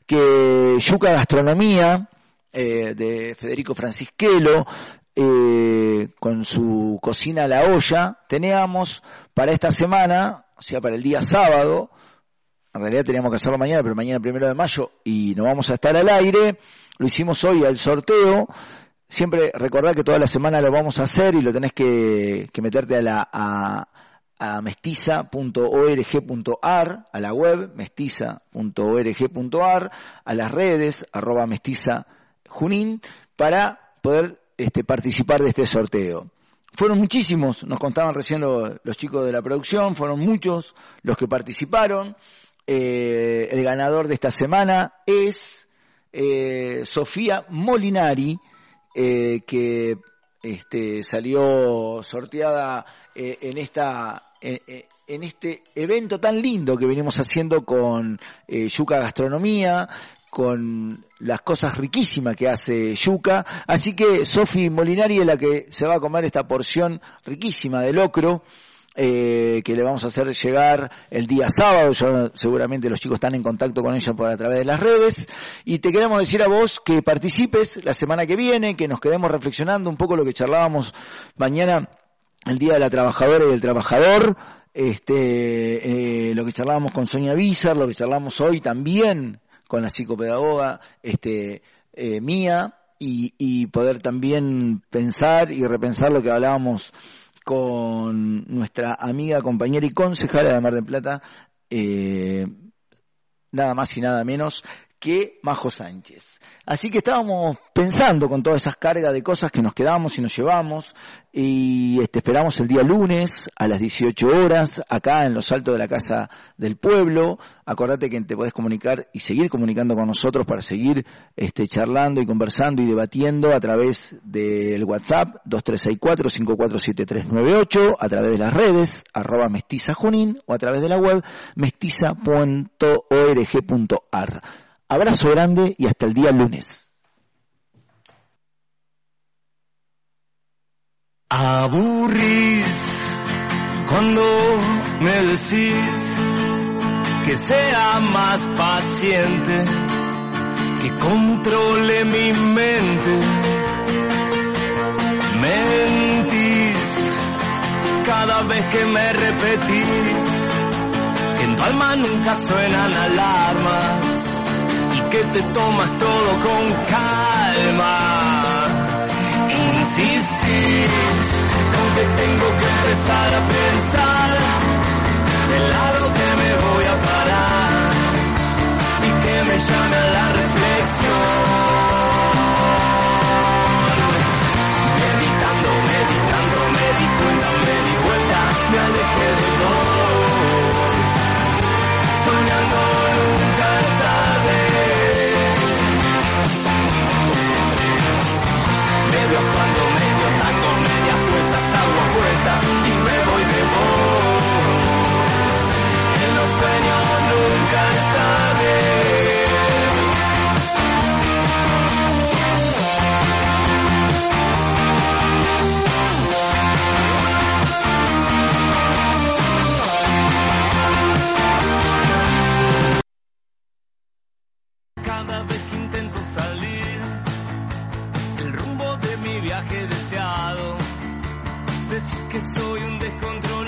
que Yuca Gastronomía, eh, de Federico Francisquelo, eh, con su cocina a la olla, teníamos para esta semana, o sea, para el día sábado, en realidad teníamos que hacerlo mañana, pero mañana primero de mayo y no vamos a estar al aire. Lo hicimos hoy al sorteo. Siempre recordad que toda la semana lo vamos a hacer y lo tenés que, que meterte a la a, a mestiza punto org punto ar, a la web mestiza punto org punto ar, a las redes arroba mestiza junín para poder este, participar de este sorteo. fueron muchísimos, nos contaban recién lo, los chicos de la producción, fueron muchos los que participaron. Eh, el ganador de esta semana es eh, Sofía Molinari, eh, que este, salió sorteada eh, en esta eh, en este evento tan lindo que venimos haciendo con eh, Yuca Gastronomía, con las cosas riquísimas que hace Yuca. Así que Sofi Molinari es la que se va a comer esta porción riquísima de locro, eh, que le vamos a hacer llegar el día sábado. Yo, seguramente los chicos están en contacto con ella por a través de las redes. Y te queremos decir a vos que participes la semana que viene, que nos quedemos reflexionando un poco lo que charlábamos mañana, el Día de la Trabajadora y del Trabajador. Este, eh, lo que charlábamos con Sonia Bizar, lo que charlamos hoy también con la psicopedagoga este, eh, Mía, y, y poder también pensar y repensar lo que hablábamos con nuestra amiga, compañera y concejala de Mar del Plata, eh, nada más y nada menos que Majo Sánchez. Así que estábamos pensando con todas esas cargas de cosas que nos quedamos y nos llevamos, y este, esperamos el día lunes a las dieciocho horas acá en los altos de la Casa del Pueblo. Acordate que te podés comunicar y seguir comunicando con nosotros para seguir este, charlando y conversando y debatiendo a través del WhatsApp dos tres seis cuatro, cinco cuatro siete tres nueve ocho, a través de las redes arroba mestiza junín o a través de la web mestiza punto org punto ar. Abrazo grande y hasta el día lunes. Aburrís cuando me decís que sea más paciente, que controle mi mente. Mentís cada vez que me repetís que en tu alma nunca suenan alarmas, que te tomas todo con calma. Insistís con que tengo que empezar a pensar del lado que me voy a parar y que me llame a la reflexión. Meditando, meditando, me di cuenta, me di vuelta, me alejé de vos. Soñando nunca es tarde. Medio cuando medio tango, medias puestas, agua puestas y me voy de vos. En los sueños nunca es tarde. Cada vez que intento salir el rumbo de mi viaje deseado, decir que soy un descontrol.